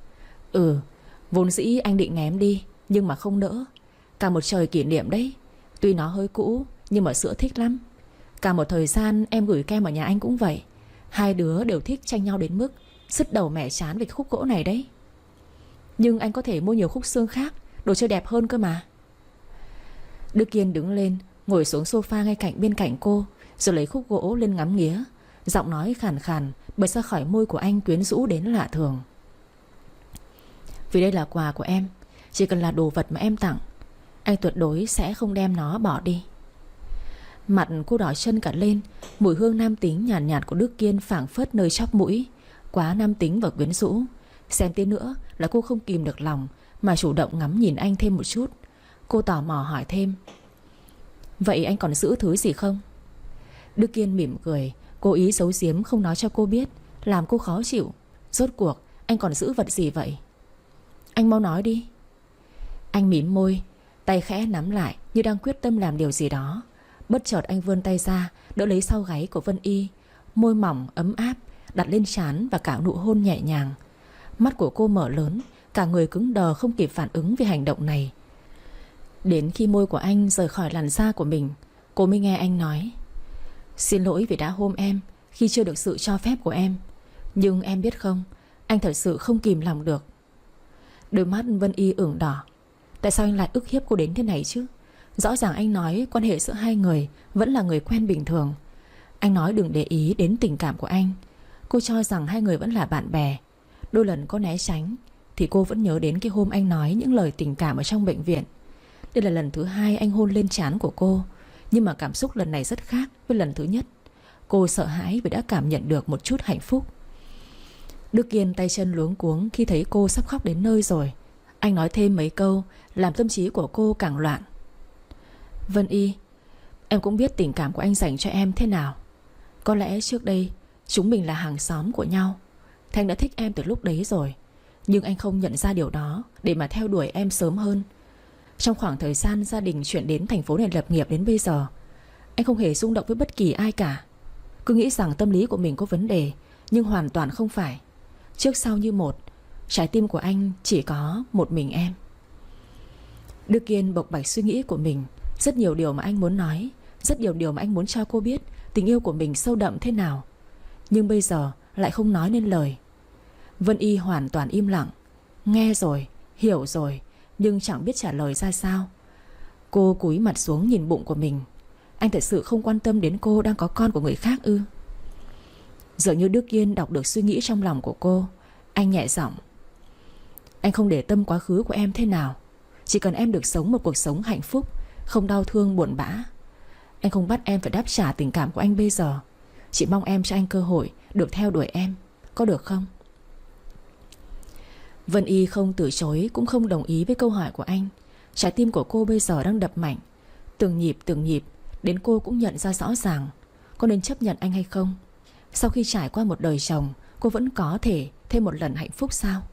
Ừ, vốn dĩ anh định ném đi, nhưng mà không nỡ. Cả một trời kỷ niệm đấy. Tuy nó hơi cũ nhưng mà sữa thích lắm. Cả một thời gian em gửi kem ở nhà anh cũng vậy. Hai đứa đều thích tranh nhau đến mức sứt đầu mẻ trán về khúc gỗ này đấy. Nhưng anh có thể mua nhiều khúc xương khác, đồ chơi đẹp hơn cơ mà. Đức Kiên đứng lên, ngồi xuống sofa ngay bên cạnh cô, rồi lấy khúc gỗ lên ngắm nghía. Giọng nói khàn khàn bật ra khỏi môi của anh quyến rũ đến lạ thường. Vì đây là quà của em, chỉ cần là đồ vật mà em tặng, anh tuyệt đối sẽ không đem nó bỏ đi. Mặt cô đỏ chân cả lên. Mùi hương nam tính nhàn nhạt của Đức Kiên phảng phất nơi chóp mũi, quá nam tính và quyến rũ. Xem tí nữa là cô không kìm được lòng mà chủ động ngắm nhìn anh thêm một chút. Cô tò mò hỏi thêm: vậy anh còn giữ thứ gì không? Đức Kiên mỉm cười, cố ý giấu giếm không nói cho cô biết, làm cô khó chịu. Rốt cuộc anh còn giữ vật gì vậy? Anh mau nói đi. Anh mím môi, tay khẽ nắm lại như đang quyết tâm làm điều gì đó. Bất chợt anh vươn tay ra, đỡ lấy sau gáy của Vân Y. Môi mỏng ấm áp đặt lên trán và cả nụ hôn nhẹ nhàng. Mắt của cô mở lớn, cả người cứng đờ không kịp phản ứng về hành động này. Đến khi môi của anh rời khỏi làn da của mình, cô mới nghe anh nói: xin lỗi vì đã hôn em khi chưa được sự cho phép của em. Nhưng em biết không, anh thật sự không kìm lòng được. Đôi mắt Vân Y ửng đỏ. Tại sao anh lại ức hiếp cô đến thế này chứ? Rõ ràng anh nói quan hệ giữa hai người vẫn là người quen bình thường. Anh nói đừng để ý đến tình cảm của anh. Cô cho rằng hai người vẫn là bạn bè. Đôi lần có né tránh thì cô vẫn nhớ đến cái hôm anh nói những lời tình cảm ở trong bệnh viện. Đây là lần thứ hai anh hôn lên trán của cô, nhưng mà cảm xúc lần này rất khác với lần thứ nhất. Cô sợ hãi vì đã cảm nhận được một chút hạnh phúc. Đức Kiên tay chân luống cuống khi thấy cô sắp khóc đến nơi rồi. Anh nói thêm mấy câu làm tâm trí của cô càng loạn. Vân Y, em cũng biết tình cảm của anh dành cho em thế nào. Có lẽ trước đây chúng mình là hàng xóm của nhau. Thanh đã thích em từ lúc đấy rồi, nhưng anh không nhận ra điều đó để mà theo đuổi em sớm hơn. Trong khoảng thời gian gia đình chuyển đến thành phố này lập nghiệp đến bây giờ, anh không hề rung động với bất kỳ ai cả. Cứ nghĩ rằng tâm lý của mình có vấn đề, nhưng hoàn toàn không phải. Trước sau như một, trái tim của anh chỉ có một mình em. Đức Kiên bộc bạch suy nghĩ của mình. Rất nhiều điều mà anh muốn nói, rất nhiều điều mà anh muốn cho cô biết tình yêu của mình sâu đậm thế nào, nhưng bây giờ lại không nói nên lời. Vân Y hoàn toàn im lặng. Nghe rồi, hiểu rồi, nhưng chẳng biết trả lời ra sao. Cô cúi mặt xuống nhìn bụng của mình. Anh thật sự không quan tâm đến cô đang có con của người khác ư? Dường như Đức Kiên đọc được suy nghĩ trong lòng của cô. Anh nhẹ giọng: anh không để tâm quá khứ của em thế nào. Chỉ cần em được sống một cuộc sống hạnh phúc, không đau thương buồn bã. Anh không bắt em phải đáp trả tình cảm của anh bây giờ. Chỉ mong em cho anh cơ hội được theo đuổi em. Có được không? Vân Y không từ chối cũng không đồng ý với câu hỏi của anh. Trái tim của cô bây giờ đang đập mạnh, từng nhịp, đến cô cũng nhận ra rõ ràng. Có nên chấp nhận anh hay không? Sau khi trải qua một đời chồng, cô vẫn có thể thêm một lần hạnh phúc sao?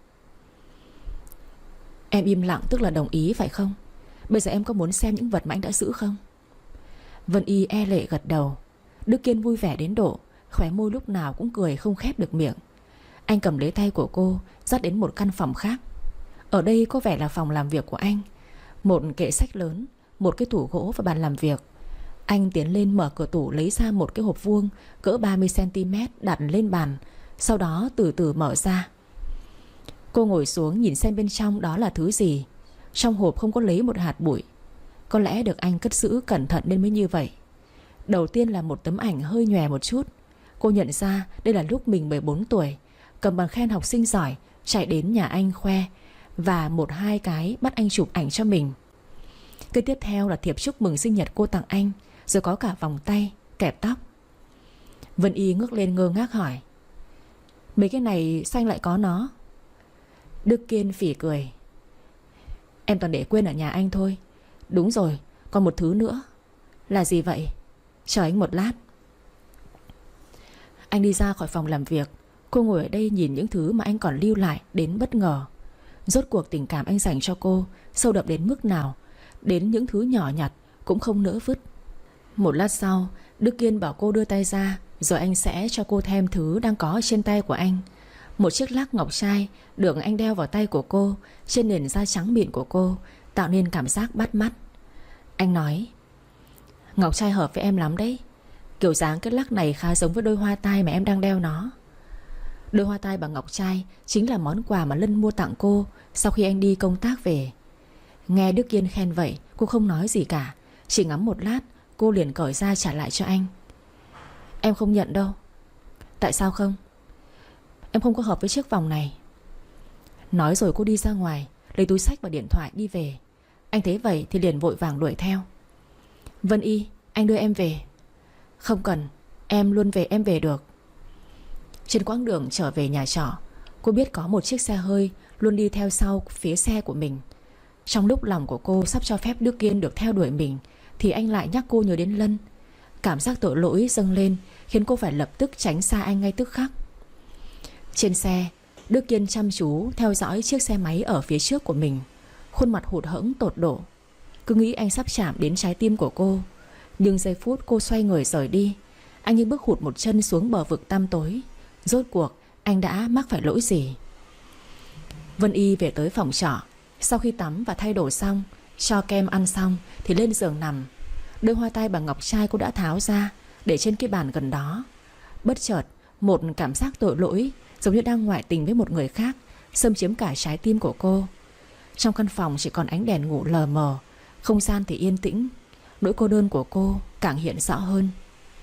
Em im lặng tức là đồng ý phải không? Bây giờ em có muốn xem những vật mà anh đã giữ không? Vân Y e lệ gật đầu. Đức Kiên vui vẻ đến độ khóe môi lúc nào cũng cười không khép được miệng. Anh cầm lấy tay của cô, dắt đến một căn phòng khác. Ở đây có vẻ là phòng làm việc của anh. Một kệ sách lớn, một cái tủ gỗ và bàn làm việc. Anh tiến lên mở cửa tủ, lấy ra một cái hộp vuông cỡ 30cm đặt lên bàn, sau đó từ từ mở ra. Cô ngồi xuống nhìn xem bên trong đó là thứ gì. Trong hộp không có lấy một hạt bụi. Có lẽ được anh cất giữ cẩn thận nên mới như vậy. Đầu tiên là một tấm ảnh hơi nhòe một chút. Cô nhận ra đây là lúc mình 14 tuổi, cầm bằng khen học sinh giỏi, chạy đến nhà anh khoe, và một hai cái bắt anh chụp ảnh cho mình. Cái tiếp theo là thiệp chúc mừng sinh nhật cô tặng anh, rồi có cả vòng tay, kẹp tóc. Vân Y ngước lên ngơ ngác hỏi: mấy cái này sao anh lại có nó? Đức Kiên phỉ cười: em toàn để quên ở nhà anh thôi. Đúng rồi, còn một thứ nữa. Là gì vậy? Chờ anh một lát. Anh đi ra khỏi phòng làm việc. Cô ngồi ở đây nhìn những thứ mà anh còn lưu lại đến bất ngờ. Rốt cuộc tình cảm anh dành cho cô sâu đậm đến mức nào, đến những thứ nhỏ nhặt cũng không nỡ vứt. Một lát sau, Đức Kiên bảo cô đưa tay ra, rồi anh sẽ cho cô thêm thứ đang có ở trên tay của anh. Một chiếc lắc ngọc trai được anh đeo vào tay của cô, trên nền da trắng mịn của cô, tạo nên cảm giác bắt mắt. Anh nói: ngọc trai hợp với em lắm đấy. Kiểu dáng cái lắc này khá giống với đôi hoa tai mà em đang đeo nó. Đôi hoa tai bằng ngọc trai chính là món quà mà Lân mua tặng cô sau khi anh đi công tác về. Nghe Đức Kiên khen vậy, cô không nói gì cả. Chỉ ngắm một lát, cô liền cởi ra trả lại cho anh. Em không nhận đâu. Tại sao không? Em không có hợp với chiếc vòng này. Nói rồi cô đi ra ngoài, lấy túi xách và điện thoại đi về. Anh thấy vậy thì liền vội vàng đuổi theo. Vân Y, anh đưa em về. Không cần, em luôn về, em về được. Trên quãng đường trở về nhà trọ, cô biết có một chiếc xe hơi luôn đi theo sau phía xe của mình. Trong lúc lòng của cô sắp cho phép Đức Kiên được theo đuổi mình, thì anh lại nhắc cô nhớ đến Lân. Cảm giác tội lỗi dâng lên, khiến cô phải lập tức tránh xa anh ngay tức khắc. Trên xe, Đức Kiên chăm chú theo dõi chiếc xe máy ở phía trước của mình, khuôn mặt hụt hẫng tột độ. Cứ nghĩ anh sắp chạm đến trái tim của cô. Nhưng giây phút cô xoay người rời đi, anh như bước hụt một chân xuống bờ vực tăm tối. Rốt cuộc anh đã mắc phải lỗi gì? Vân Y về tới phòng trọ. Sau khi tắm và thay đồ xong, cho kem ăn xong thì lên giường nằm. Đôi hoa tai bằng ngọc trai cô đã tháo ra, để trên cái bàn gần đó. Bất chợt, một cảm giác tội lỗi, giống như đang ngoại tình với một người khác, xâm chiếm cả trái tim của cô. Trong căn phòng chỉ còn ánh đèn ngủ lờ mờ, không gian thì yên tĩnh. Nỗi cô đơn của cô càng hiện rõ hơn.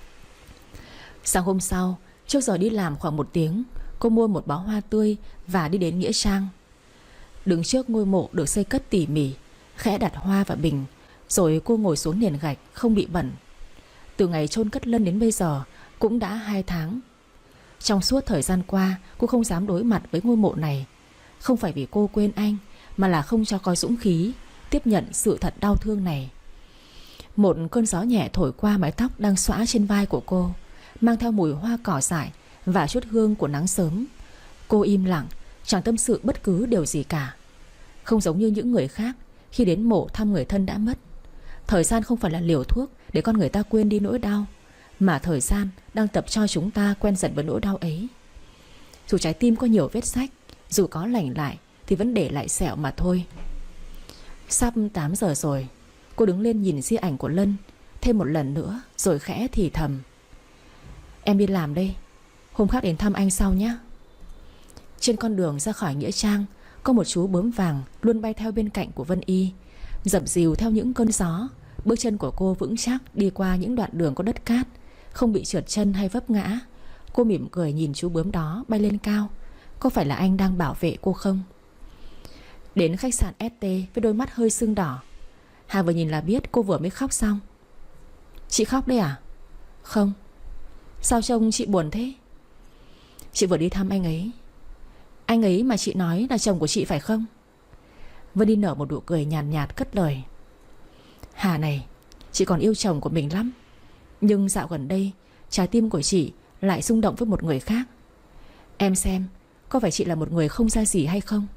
Sáng hôm sau, trước giờ đi làm khoảng 1 tiếng, cô mua một bó hoa tươi và đi đến nghĩa trang. Đứng trước ngôi mộ được xây cất tỉ mỉ, khẽ đặt hoa và bình, rồi cô ngồi xuống nền gạch không bị bẩn. Từ ngày chôn cất Lân đến bây giờ cũng đã 2 tháng. Trong suốt thời gian qua, cô không dám đối mặt với ngôi mộ này. Không phải vì cô quên anh, mà là không cho có dũng khí tiếp nhận sự thật đau thương này. Một cơn gió nhẹ thổi qua mái tóc đang xõa trên vai của cô, mang theo mùi hoa cỏ dại và chút hương của nắng sớm. Cô im lặng, chẳng tâm sự bất cứ điều gì cả. Không giống như những người khác, khi đến mộ thăm người thân đã mất, thời gian không phải là liều thuốc để con người ta quên đi nỗi đau, mà thời gian đang tập cho chúng ta quen dần với nỗi đau ấy. Dù trái tim có nhiều vết rách, dù có lành lại thì vẫn để lại sẹo mà thôi. Sắp 8 giờ rồi. Cô đứng lên nhìn di ảnh của Lân thêm một lần nữa, rồi khẽ thì thầm: em đi làm đây, hôm khác đến thăm anh sau nhé. Trên con đường ra khỏi nghĩa trang, có một chú bướm vàng luôn bay theo bên cạnh của Vân Y, dập dìu theo những cơn gió. Bước chân của cô vững chắc đi qua những đoạn đường có đất cát, không bị trượt chân hay vấp ngã. Cô mỉm cười nhìn chú bướm đó bay lên cao. Có phải là anh đang bảo vệ cô không? Đến khách sạn ST với đôi mắt hơi sưng đỏ, Hà vừa nhìn là biết cô vừa mới khóc xong. Chị khóc đấy à? Không. Sao trông chị buồn thế? Chị vừa đi thăm anh ấy. Anh ấy mà chị nói là chồng của chị phải không? Vân đi nở một nụ cười nhàn nhạt cất lời: Hà này, chị còn yêu chồng của mình lắm. Nhưng dạo gần đây trái tim của chị lại rung động với một người khác. Em xem, có phải chị là một người không ra gì hay không?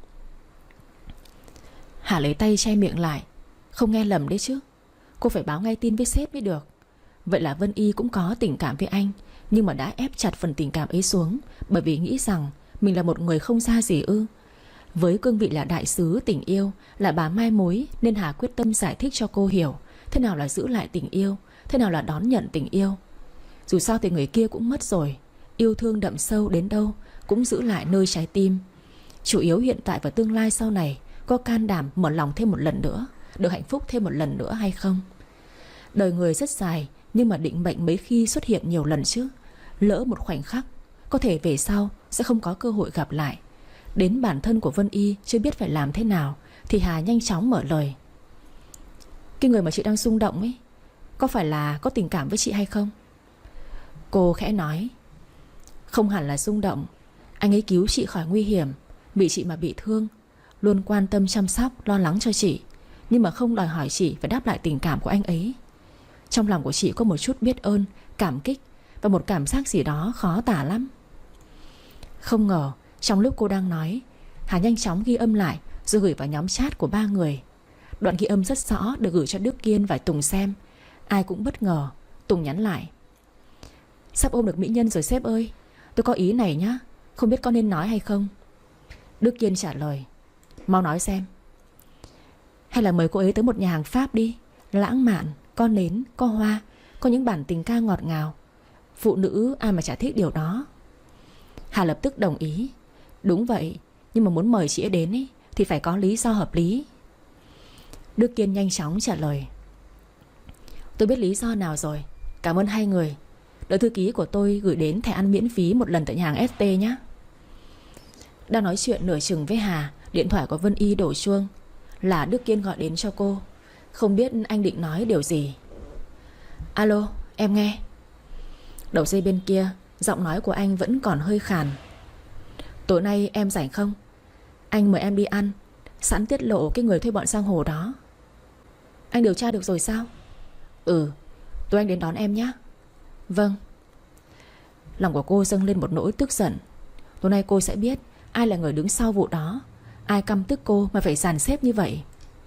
Hà lấy tay che miệng lại. Không nghe lầm đấy chứ, cô phải báo ngay tin với sếp mới được. Vậy là Vân Y cũng có tình cảm với anh, nhưng mà đã ép chặt phần tình cảm ấy xuống, bởi vì nghĩ rằng mình là một người không ra gì ư? Với cương vị là đại sứ tình yêu, là bà mai mối, nên Hà quyết tâm giải thích cho cô hiểu thế nào là giữ lại tình yêu, thế nào là đón nhận tình yêu. Dù sao thì người kia cũng mất rồi, yêu thương đậm sâu đến đâu cũng giữ lại nơi trái tim. Chủ yếu hiện tại và tương lai sau này, có can đảm mở lòng thêm một lần nữa, được hạnh phúc thêm một lần nữa hay không? Đời người rất dài, nhưng mà định mệnh mấy khi xuất hiện nhiều lần chứ. Lỡ một khoảnh khắc, có thể về sau sẽ không có cơ hội gặp lại. Đến bản thân của Vân Y chưa biết phải làm thế nào, thì Hà nhanh chóng mở lời: Cái người mà chị đang rung động ấy, có phải là có tình cảm với chị hay không? Cô khẽ nói: Không hẳn là rung động. Anh ấy cứu chị khỏi nguy hiểm, vì chị mà bị thương, luôn quan tâm chăm sóc, lo lắng cho chị, nhưng mà không đòi hỏi chị phải đáp lại tình cảm của anh ấy. Trong lòng của chị có một chút biết ơn, cảm kích và một cảm giác gì đó khó tả lắm. Không ngờ trong lúc cô đang nói, Hà nhanh chóng ghi âm lại rồi gửi vào nhóm chat của 3 người. Đoạn ghi âm rất rõ, được gửi cho Đức Kiên và Tùng xem. Ai cũng bất ngờ. Tùng nhắn lại: Sắp ôm được mỹ nhân rồi sếp ơi. Tôi có ý này nhá, Không biết có nên nói hay không? Đức Kiên trả lời. Mau nói xem. Hay là mời cô ấy tới một nhà hàng Pháp đi. Lãng mạn, có nến, có hoa, có những bản tình ca ngọt ngào. Phụ nữ ai mà chả thích điều đó. Hà lập tức đồng ý. Đúng vậy, nhưng mà muốn mời chị ấy đến ấy, thì phải có lý do hợp lý. Đức Kiên nhanh chóng trả lời. Tôi biết lý do nào rồi. Cảm ơn hai người. Đợi thư ký của tôi gửi đến thẻ ăn miễn phí một lần tại nhà hàng ST nhé. Đang nói chuyện nửa chừng với Hà, điện thoại của Vân Y đổ chuông. Là Đức Kiên gọi đến cho cô. Không biết anh định nói điều gì. Alo, em nghe. Đầu dây bên kia, giọng nói của anh vẫn còn hơi khàn. Tối nay em rảnh không? Anh mời em đi ăn, sẵn tiết lộ cái người thuê bọn giang hồ đó. Anh điều tra được rồi sao? Ừ, tôi anh đến đón em nhé. Vâng. Lòng của cô dâng lên một nỗi tức giận. Tối nay cô sẽ biết ai là người đứng sau vụ đó. Ai căm tức cô mà phải dàn xếp như vậy.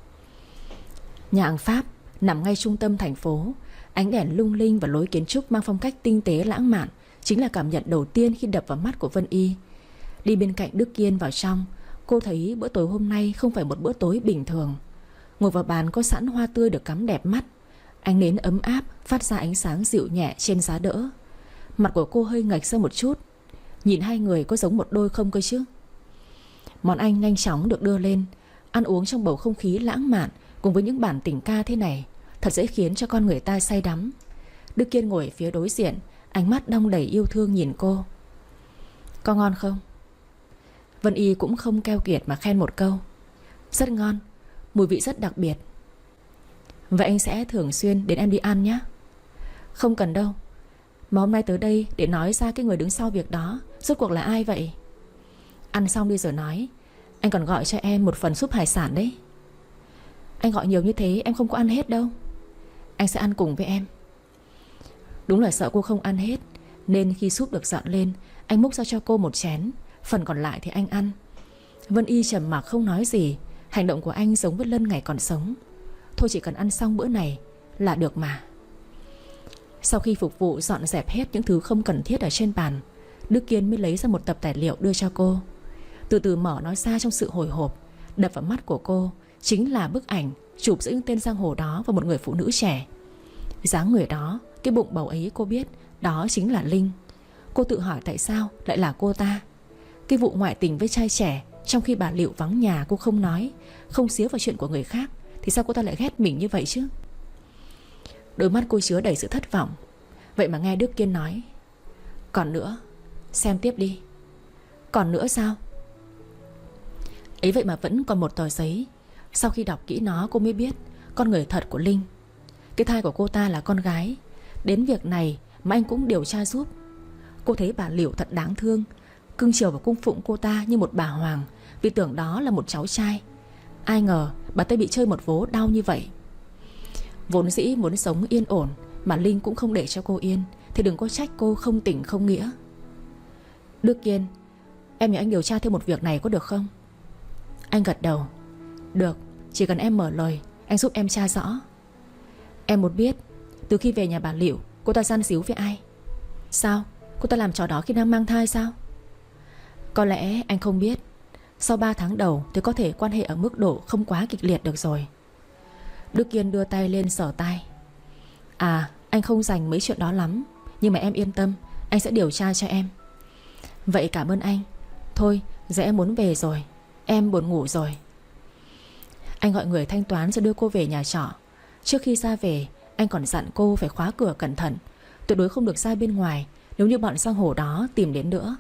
Nhà hàng Pháp nằm ngay trung tâm thành phố. Ánh đèn lung linh và lối kiến trúc mang phong cách tinh tế lãng mạn chính là cảm nhận đầu tiên khi đập vào mắt của Vân Y. Đi bên cạnh Đức Kiên vào trong, cô thấy bữa tối hôm nay không phải một bữa tối bình thường. Ngồi vào bàn có sẵn hoa tươi được cắm đẹp mắt. Ánh nến ấm áp phát ra ánh sáng dịu nhẹ trên giá đỡ. Mặt của cô hơi ngạch ra một chút. Nhìn hai người có giống một đôi không cơ chứ? Món ăn nhanh chóng được đưa lên. Ăn uống trong bầu không khí lãng mạn cùng với những bản tình ca thế này thật dễ khiến cho con người ta say đắm. Đức Kiên ngồi phía đối diện, ánh mắt đong đầy yêu thương nhìn cô. Có ngon không? Vân Y cũng không keo kiệt mà khen một câu. Rất ngon, mùi vị rất đặc biệt. Vậy anh sẽ thường xuyên đến em đi ăn nhé. Không cần đâu. Mà hôm nay tới đây để nói ra cái người đứng sau việc đó rốt cuộc là ai vậy? Ăn xong đi rồi nói. Anh còn gọi cho em một phần súp hải sản đấy. Anh gọi nhiều như thế em không có ăn hết đâu. Anh sẽ ăn cùng với em. Đúng là sợ cô không ăn hết, nên khi súp được dọn lên, anh múc ra cho cô một chén. Phần còn lại thì anh ăn. Vân Y trầm mặc không nói gì. Hành động của anh giống với Lân ngày còn sống. Thôi chỉ cần ăn xong bữa này là được mà. Sau khi phục vụ dọn dẹp hết những thứ không cần thiết ở trên bàn, Đức Kiên mới lấy ra một tập tài liệu đưa cho cô. Từ từ mở nó ra trong sự hồi hộp. Đập vào mắt của cô chính là bức ảnh chụp giữa những tên giang hồ đó và một người phụ nữ trẻ. Dáng người đó, cái bụng bầu ấy cô biết đó chính là Linh. Cô tự hỏi tại sao lại là cô ta. Cái vụ ngoại tình với trai trẻ, trong khi bà Liệu vắng nhà cô không nói, không xíu vào chuyện của người khác, thì sao cô ta lại ghét mình như vậy chứ? Đôi mắt cô chứa đầy sự thất vọng. Vậy mà nghe Đức Kiên nói. Còn nữa, xem tiếp đi. Còn nữa sao? Ấy vậy mà vẫn còn một tờ giấy. Sau khi đọc kỹ nó cô mới biết con người thật của Linh. Cái thai của cô ta là con gái. Đến việc này mà anh cũng điều tra giúp. Cô thấy bà Liệu thật đáng thương, cưng chiều và cung phụng cô ta như một bà hoàng, vì tưởng đó là một cháu trai. Ai ngờ bà ta bị chơi một vố đau như vậy. Vốn dĩ muốn sống yên ổn mà Linh cũng không để cho cô yên, thì đừng có trách cô không tình không nghĩa. Đức Kiên, em nhờ anh điều tra thêm một việc này có được không? Anh gật đầu. Được, chỉ cần em mở lời, anh giúp em tra rõ. Em muốn biết từ khi về nhà bà Liệu, cô ta gian xíu với ai? Sao? Cô ta làm trò đó khi đang mang thai sao? Có lẽ anh không biết. Sau 3 tháng đầu thì có thể quan hệ ở mức độ không quá kịch liệt được rồi. Đức Kiên đưa tay lên sờ tai. À, anh không rành mấy chuyện đó lắm, nhưng mà em yên tâm, anh sẽ điều tra cho em. Vậy cảm ơn anh. Thôi, giờ em muốn về rồi, em buồn ngủ rồi. Anh gọi người thanh toán rồi đưa cô về nhà trọ. Trước khi ra về, anh còn dặn cô phải khóa cửa cẩn thận, tuyệt đối không được ra bên ngoài nếu như bọn giang hồ đó tìm đến nữa.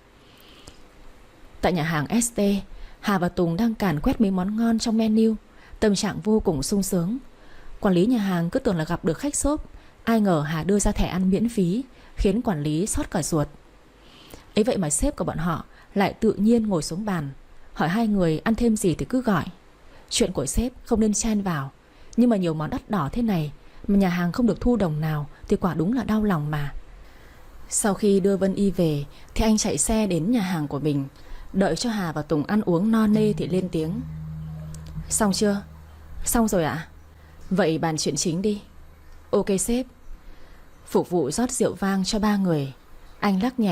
Tại nhà hàng ST, Hà và Tùng đang càn quét mấy món ngon trong menu, tâm trạng vô cùng sung sướng. Quản lý nhà hàng cứ tưởng là gặp được khách xốp, ai ngờ Hà đưa ra thẻ ăn miễn phí, khiến quản lý xót cả ruột. Ấy vậy mà sếp của bọn họ lại tự nhiên ngồi xuống bàn, hỏi hai người ăn thêm gì thì cứ gọi. Chuyện của sếp không nên chen vào, nhưng mà nhiều món đắt đỏ thế này mà nhà hàng không được thu đồng nào thì quả đúng là đau lòng mà. Sau khi đưa Vân Y về thì anh chạy xe đến nhà hàng của mình. Đợi cho Hà và Tùng ăn uống no nê thì lên tiếng. Xong chưa? Xong rồi ạ. Vậy bàn chuyện chính đi. Ok sếp. Phục vụ rót rượu vang cho 3 người. Anh lắc nhẹ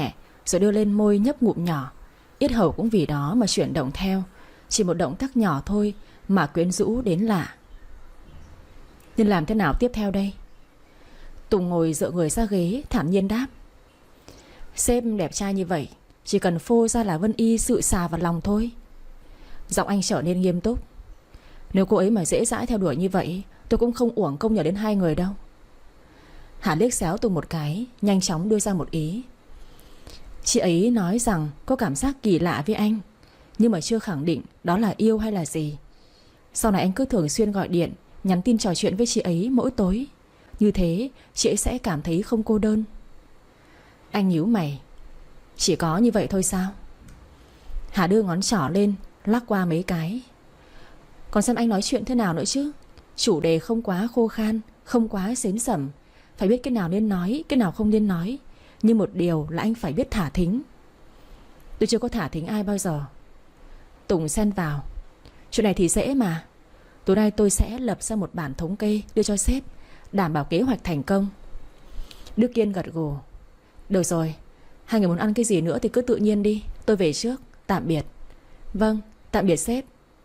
rồi đưa lên môi nhấp ngụm nhỏ. Yết hầu cũng vì đó mà chuyển động theo. Chỉ một động tác nhỏ thôi mà quyến rũ đến lạ. Nhưng làm thế nào tiếp theo đây? Tùng ngồi dựa người ra ghế, thản nhiên đáp. Sếp đẹp trai như vậy, chỉ cần phô ra là Vân Y sự xà vào lòng thôi. Giọng anh trở nên nghiêm túc. Nếu cô ấy mà dễ dãi theo đuổi như vậy, tôi cũng không uổng công nhờ đến hai người đâu. Hà liếc xéo Tùng một cái, nhanh chóng đưa ra một ý. Chị ấy nói rằng có cảm giác kỳ lạ với anh, nhưng mà chưa khẳng định đó là yêu hay là gì. Sau này anh cứ thường xuyên gọi điện, nhắn tin trò chuyện với chị ấy mỗi tối. Như thế chị ấy sẽ cảm thấy không cô đơn. Anh nhíu mày. Chỉ có như vậy thôi sao? Hà đưa ngón trỏ lên, lắc qua mấy cái. Còn xem anh nói chuyện thế nào nữa chứ. Chủ đề không quá khô khan, không quá xến xẩm. Phải biết cái nào nên nói, cái nào không nên nói. Nhưng một điều là anh phải biết thả thính. Tôi chưa có thả thính ai bao giờ. Tùng xen vào. Chuyện này thì dễ mà. Tối nay tôi sẽ lập ra một bản thống kê đưa cho sếp, đảm bảo kế hoạch thành công. Đức Kiên gật gù. Được rồi, hai người muốn ăn cái gì nữa thì cứ tự nhiên đi. Tôi về trước, tạm biệt. Vâng, tạm biệt sếp.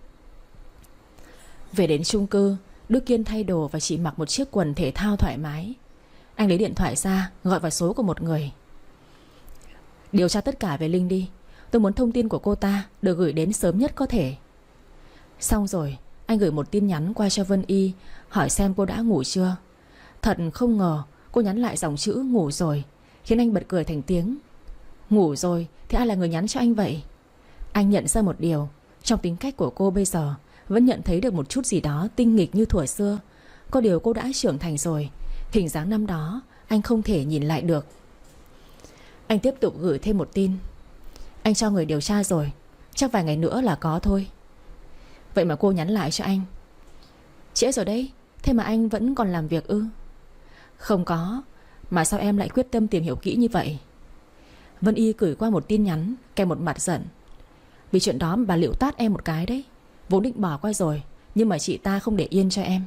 Về đến chung cư, Đức Kiên thay đồ và chỉ mặc một chiếc quần thể thao thoải mái. Anh lấy điện thoại ra, gọi vào số của một người. Điều tra tất cả về Linh đi. Tôi muốn thông tin của cô ta được gửi đến sớm nhất có thể. Xong rồi, anh gửi một tin nhắn qua cho Vân Y, hỏi xem cô đã ngủ chưa. Thật không ngờ cô nhắn lại dòng chữ ngủ rồi, khiến anh bật cười thành tiếng. Ngủ rồi thì ai là người nhắn cho anh vậy? Anh nhận ra một điều, trong tính cách của cô bây giờ vẫn nhận thấy được một chút gì đó tinh nghịch như thuở xưa. Có điều cô đã trưởng thành rồi, hình dáng năm đó anh không thể nhìn lại được. Anh tiếp tục gửi thêm một tin. Anh cho người điều tra rồi, chắc vài ngày nữa là có thôi. Vậy mà cô nhắn lại cho anh. Trễ rồi đấy, thế mà anh vẫn còn làm việc ư? Không có. Mà sao em lại quyết tâm tìm hiểu kỹ như vậy? Vân Y gửi qua một tin nhắn kèm một mặt giận. Vì chuyện đó bà Liệu tát em một cái đấy. Vốn định bỏ qua rồi, nhưng mà chị ta không để yên cho em.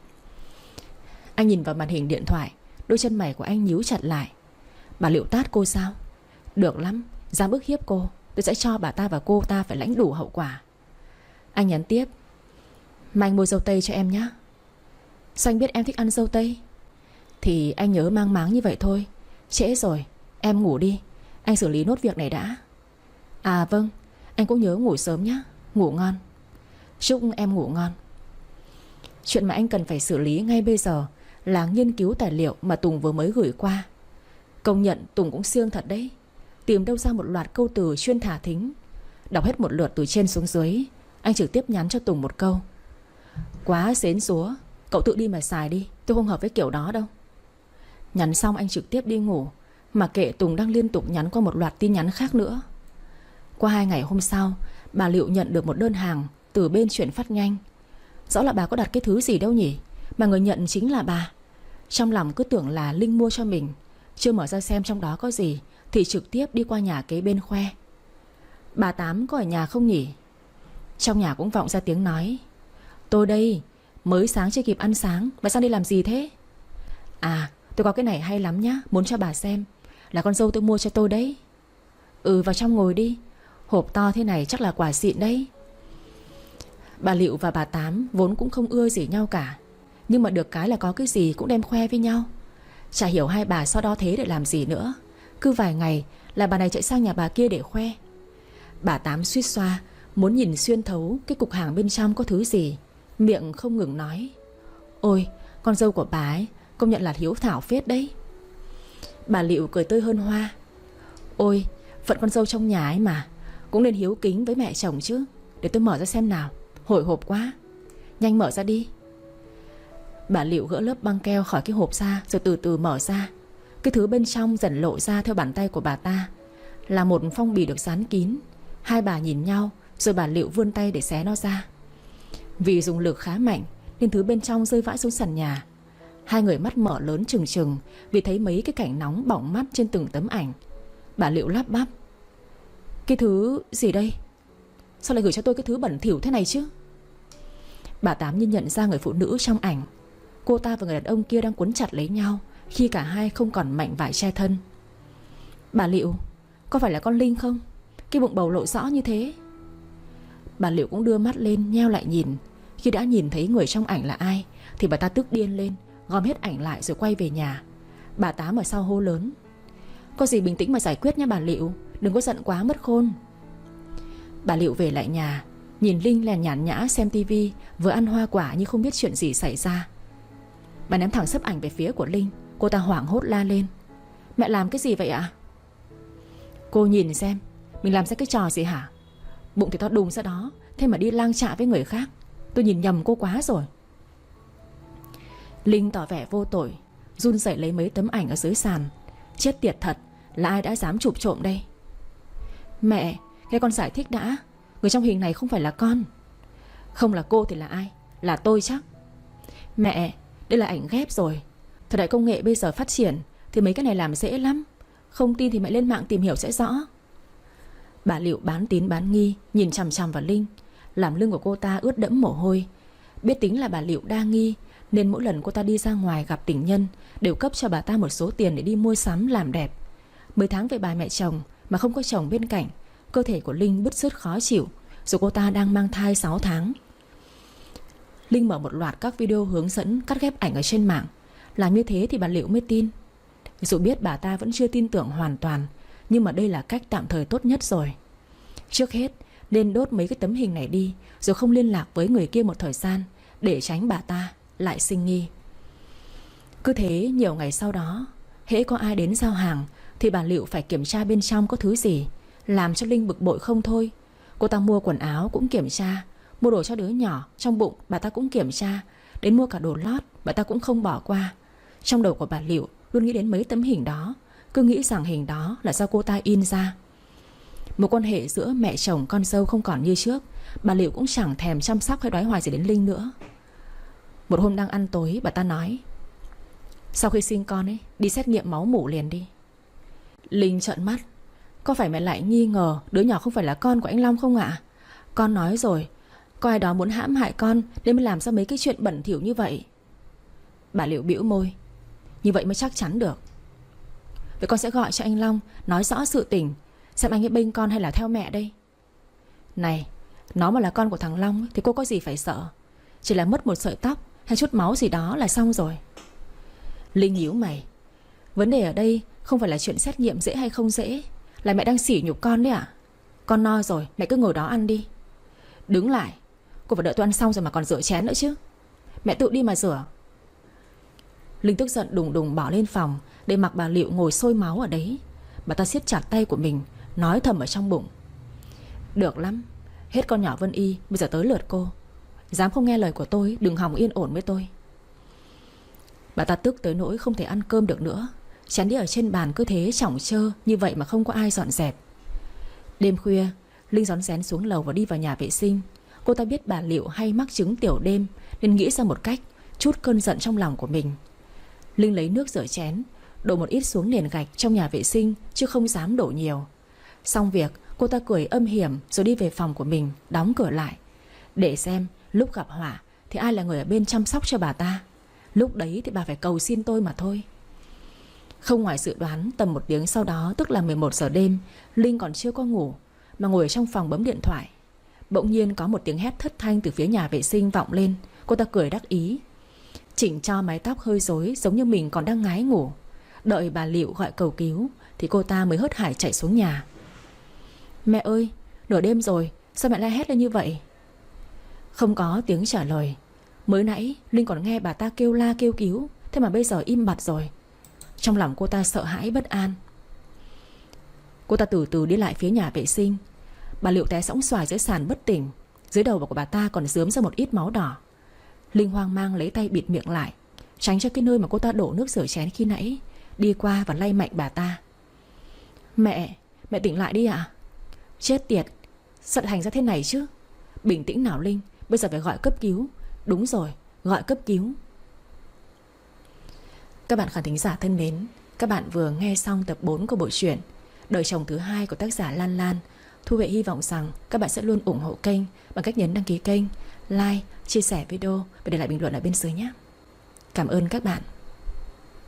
Anh nhìn vào màn hình điện thoại, đôi chân mày của anh nhíu chặt lại. Bà Liệu tát cô sao? Được lắm, dám bức hiếp cô, tôi sẽ cho bà ta và cô ta phải lãnh đủ hậu quả. Anh nhắn tiếp. Mà anh mua dâu tây cho em nhé. Sao anh biết em thích ăn dâu tây? Thì anh nhớ mang máng như vậy thôi. Trễ rồi, em ngủ đi. Anh xử lý nốt việc này đã. À vâng, anh cũng nhớ ngủ sớm nhé. Ngủ ngon. Chúc em ngủ ngon. Chuyện mà anh cần phải xử lý ngay bây giờ là nghiên cứu tài liệu mà Tùng vừa mới gửi qua. Công nhận Tùng cũng siêng thật đấy. Tìm đâu ra một loạt câu từ chuyên thả thính. Đọc hết một lượt từ trên xuống dưới, anh trực tiếp nhắn cho Tùng một câu. Quá xến xúa, cậu tự đi mà xài đi, tôi không hợp với kiểu đó đâu. Nhắn xong anh trực tiếp đi ngủ, mà kệ Tùng đang liên tục nhắn qua một loạt tin nhắn khác nữa. Qua 2 ngày hôm sau, bà Liệu nhận được một đơn hàng từ bên chuyển phát nhanh. Rõ là bà có đặt cái thứ gì đâu nhỉ, mà người nhận chính là bà. Trong lòng cứ tưởng là Linh mua cho mình, chưa mở ra xem trong đó có gì thì trực tiếp đi qua nhà kế bên khoe. Bà Tám có ở nhà không nhỉ? Trong nhà cũng vọng ra tiếng nói. Tôi đây, mới sáng chưa kịp ăn sáng, bà sang đây làm gì thế? À, tôi có cái này hay lắm nhá, muốn cho bà xem. Là con dâu tôi mua cho tôi đấy. Ừ, vào trong ngồi đi. Hộp to thế này chắc là quà xịn đấy. Bà Liệu và bà Tám vốn cũng không ưa gì nhau cả, nhưng mà được cái là có cái gì cũng đem khoe với nhau. Chả hiểu hai bà so đo thế để làm gì nữa. Cứ vài ngày là bà này chạy sang nhà bà kia để khoe. Bà Tám suýt xoa muốn nhìn xuyên thấu cái cục hàng bên trong có thứ gì, miệng không ngừng nói. Ôi, con dâu của bà ấy công nhận là hiếu thảo phết đấy. Bà Liệu cười tươi hơn hoa. Ôi, phận con dâu trong nhà ấy mà, cũng nên hiếu kính với mẹ chồng chứ. Để tôi mở ra xem nào, hồi hộp quá. Nhanh mở ra đi. Bà Liệu gỡ lớp băng keo khỏi cái hộp ra, rồi từ từ mở ra. Cái thứ bên trong dần lộ ra theo bàn tay của bà ta là một phong bì được dán kín. Hai bà nhìn nhau, rồi bà Liệu vươn tay để xé nó ra. Vì dùng lực khá mạnh nên thứ bên trong rơi vãi xuống sàn nhà. Hai người mắt mở lớn trừng trừng vì thấy mấy cái cảnh nóng bỏng mắt trên từng tấm ảnh. Bà Liệu lắp bắp. Cái thứ gì đây? Sao lại gửi cho tôi cái thứ bẩn thỉu thế này chứ? Bà Tám như nhận ra người phụ nữ trong ảnh. Cô ta và người đàn ông kia đang quấn chặt lấy nhau khi cả hai không còn mạnh vải che thân. Bà Liệu, Có phải là con Linh không? Cái bụng bầu lộ rõ như thế. Bà Liệu cũng đưa mắt lên nheo lại nhìn. Khi đã nhìn thấy người trong ảnh là ai thì bà ta tức điên lên, gom hết ảnh lại rồi quay về nhà. Bà Tám ở sau hô lớn: có gì bình tĩnh mà giải quyết nha bà Liệu, đừng có giận quá mất khôn. Bà Liệu về lại nhà, nhìn Linh lèn nhàn nhã xem tivi, vừa ăn hoa quả như không biết chuyện gì xảy ra. Bà ném thẳng sấp ảnh về phía của Linh. Cô ta hoảng hốt la lên: mẹ làm cái gì vậy ạ? Cô nhìn xem, mình làm ra cái trò gì hả? Bụng thì to đùng ra đó, thế mà đi lang chạ với người khác. Tôi nhìn nhầm cô quá rồi. Linh tỏ vẻ vô tội, run rẩy lấy mấy tấm ảnh ở dưới sàn. Chết tiệt thật, là ai đã dám chụp trộm đây? Mẹ, nghe con giải thích đã. Người trong hình này không phải là con. Không là cô thì là ai? Là tôi chắc. Mẹ, đây là ảnh ghép rồi. Thời đại công nghệ bây giờ phát triển thì mấy cái này làm dễ lắm. Không tin thì mẹ lên mạng tìm hiểu sẽ rõ. Bà Liệu bán tín bán nghi, nhìn chằm chằm vào Linh, làm lưng của cô ta ướt đẫm mồ hôi. Biết tính là bà Liệu đa nghi, nên mỗi lần cô ta đi ra ngoài gặp tình nhân đều cấp cho bà ta một số tiền để đi mua sắm làm đẹp. 10 tháng về bà mẹ chồng mà không có chồng bên cạnh, cơ thể của Linh bứt rứt khó chịu. Dù cô ta đang mang thai 6 tháng. Linh mở một loạt các video hướng dẫn cắt ghép ảnh ở trên mạng. Làm như thế thì bà Liệu mới tin. Dù biết bà ta vẫn chưa tin tưởng hoàn toàn, nhưng mà đây là cách tạm thời tốt nhất rồi. Trước hết nên đốt mấy cái tấm hình này đi, rồi không liên lạc với người kia một thời gian, để tránh bà ta lại sinh nghi. Cứ thế nhiều ngày sau đó, hễ có ai đến giao hàng thì bà Liệu phải kiểm tra bên trong có thứ gì, làm cho Linh bực bội không thôi. Cô ta mua quần áo cũng kiểm tra, mua đồ cho đứa nhỏ trong bụng bà ta cũng kiểm tra, đến mua cả đồ lót bà ta cũng không bỏ qua. Trong đầu của bà Liệu luôn nghĩ đến mấy tấm hình đó, cứ nghĩ rằng hình đó là do cô ta in ra. Mối quan hệ giữa mẹ chồng con dâu không còn như trước. Bà Liệu cũng chẳng thèm chăm sóc hay đoái hoài gì đến Linh nữa. Một hôm đang ăn tối, bà ta nói: sau khi sinh con ấy, đi xét nghiệm máu mủ liền đi. Linh trợn mắt: có phải mẹ lại nghi ngờ đứa nhỏ không phải là con của anh Long không ạ? Con nói rồi, có ai đó muốn hãm hại con nên mới làm ra mấy cái chuyện bẩn thỉu như vậy. Bà Liệu bĩu môi: như vậy mới chắc chắn được. Vậy con sẽ gọi cho anh Long, nói rõ sự tình, xem anh ấy bênh con hay là theo mẹ đây. Này, nó mà là con của thằng Long thì cô có gì phải sợ. Chỉ là mất một sợi tóc hay chút máu gì đó là xong rồi. Linh nhíu mày: vấn đề ở đây không phải là chuyện xét nghiệm dễ hay không dễ, là mẹ đang sỉ nhục con đấy à? Con no rồi, mẹ cứ ngồi đó ăn đi. Đứng lại, cô phải đợi tôi ăn xong rồi mà còn rửa chén nữa chứ. Mẹ tự đi mà rửa. Linh tức giận đùng đùng bỏ lên phòng, để mặc bà Liệu ngồi sôi máu ở đấy. Bà ta siết chặt tay của mình, nói thầm ở trong bụng: được lắm, hết con nhỏ Vân Y, bây giờ tới lượt cô. Dám không nghe lời của tôi, đừng hòng yên ổn với tôi. Bà ta tức tới nỗi không thể ăn cơm được nữa. Chén đĩa ở trên bàn cứ thế chỏng chơ như vậy mà không có ai dọn dẹp. Đêm khuya, Linh rón rén xuống lầu và đi vào nhà vệ sinh. Cô ta biết bà Liệu hay mắc chứng tiểu đêm, nên nghĩ ra một cách trút cơn giận trong lòng của mình. Linh lấy nước rửa chén, đổ một ít xuống nền gạch trong nhà vệ sinh, chứ không dám đổ nhiều. Xong việc, cô ta cười âm hiểm rồi đi về phòng của mình, đóng cửa lại, để xem lúc gặp họa thì ai là người ở bên chăm sóc cho bà ta. Lúc đấy thì bà phải cầu xin tôi mà thôi. Không ngoài dự đoán, tầm 1 tiếng sau đó, tức là 11 giờ đêm, Linh còn chưa có ngủ mà ngồi ở trong phòng bấm điện thoại. Bỗng nhiên có một tiếng hét thất thanh từ phía nhà vệ sinh vọng lên. Cô ta cười đắc ý, chỉnh cho mái tóc hơi rối giống như mình còn đang ngái ngủ. Đợi bà Liệu gọi cầu cứu thì cô ta mới hớt hải chạy xuống nhà. Mẹ ơi, nửa đêm rồi, sao mẹ lại hét lên như vậy? Không có tiếng trả lời. Mới nãy Linh còn nghe bà ta kêu la kêu cứu, thế mà bây giờ im bặt rồi. Trong lòng cô ta sợ hãi bất an. Cô ta từ từ đi lại phía nhà vệ sinh. Bà Liệu té sõng xoài dưới sàn bất tỉnh. Dưới đầu của bà ta còn rướm ra một ít máu đỏ. Linh hoang mang lấy tay bịt miệng lại, tránh cho cái nơi mà cô ta đổ nước rửa chén khi nãy đi qua và lay mạnh bà ta. Mẹ tỉnh lại đi ạ. Chết tiệt, sao thành ra thế này chứ? Bình tĩnh nào Linh, bây giờ phải gọi cấp cứu. Đúng rồi, gọi cấp cứu. Các bạn khán thính giả thân mến, các bạn vừa nghe xong tập 4 của bộ truyện Đời chồng thứ 2 của tác giả Lan Lan. Thu Huệ hy vọng rằng các bạn sẽ luôn ủng hộ kênh bằng cách nhấn đăng ký kênh, like, chia sẻ video và để lại bình luận ở bên dưới nhé. Cảm ơn các bạn.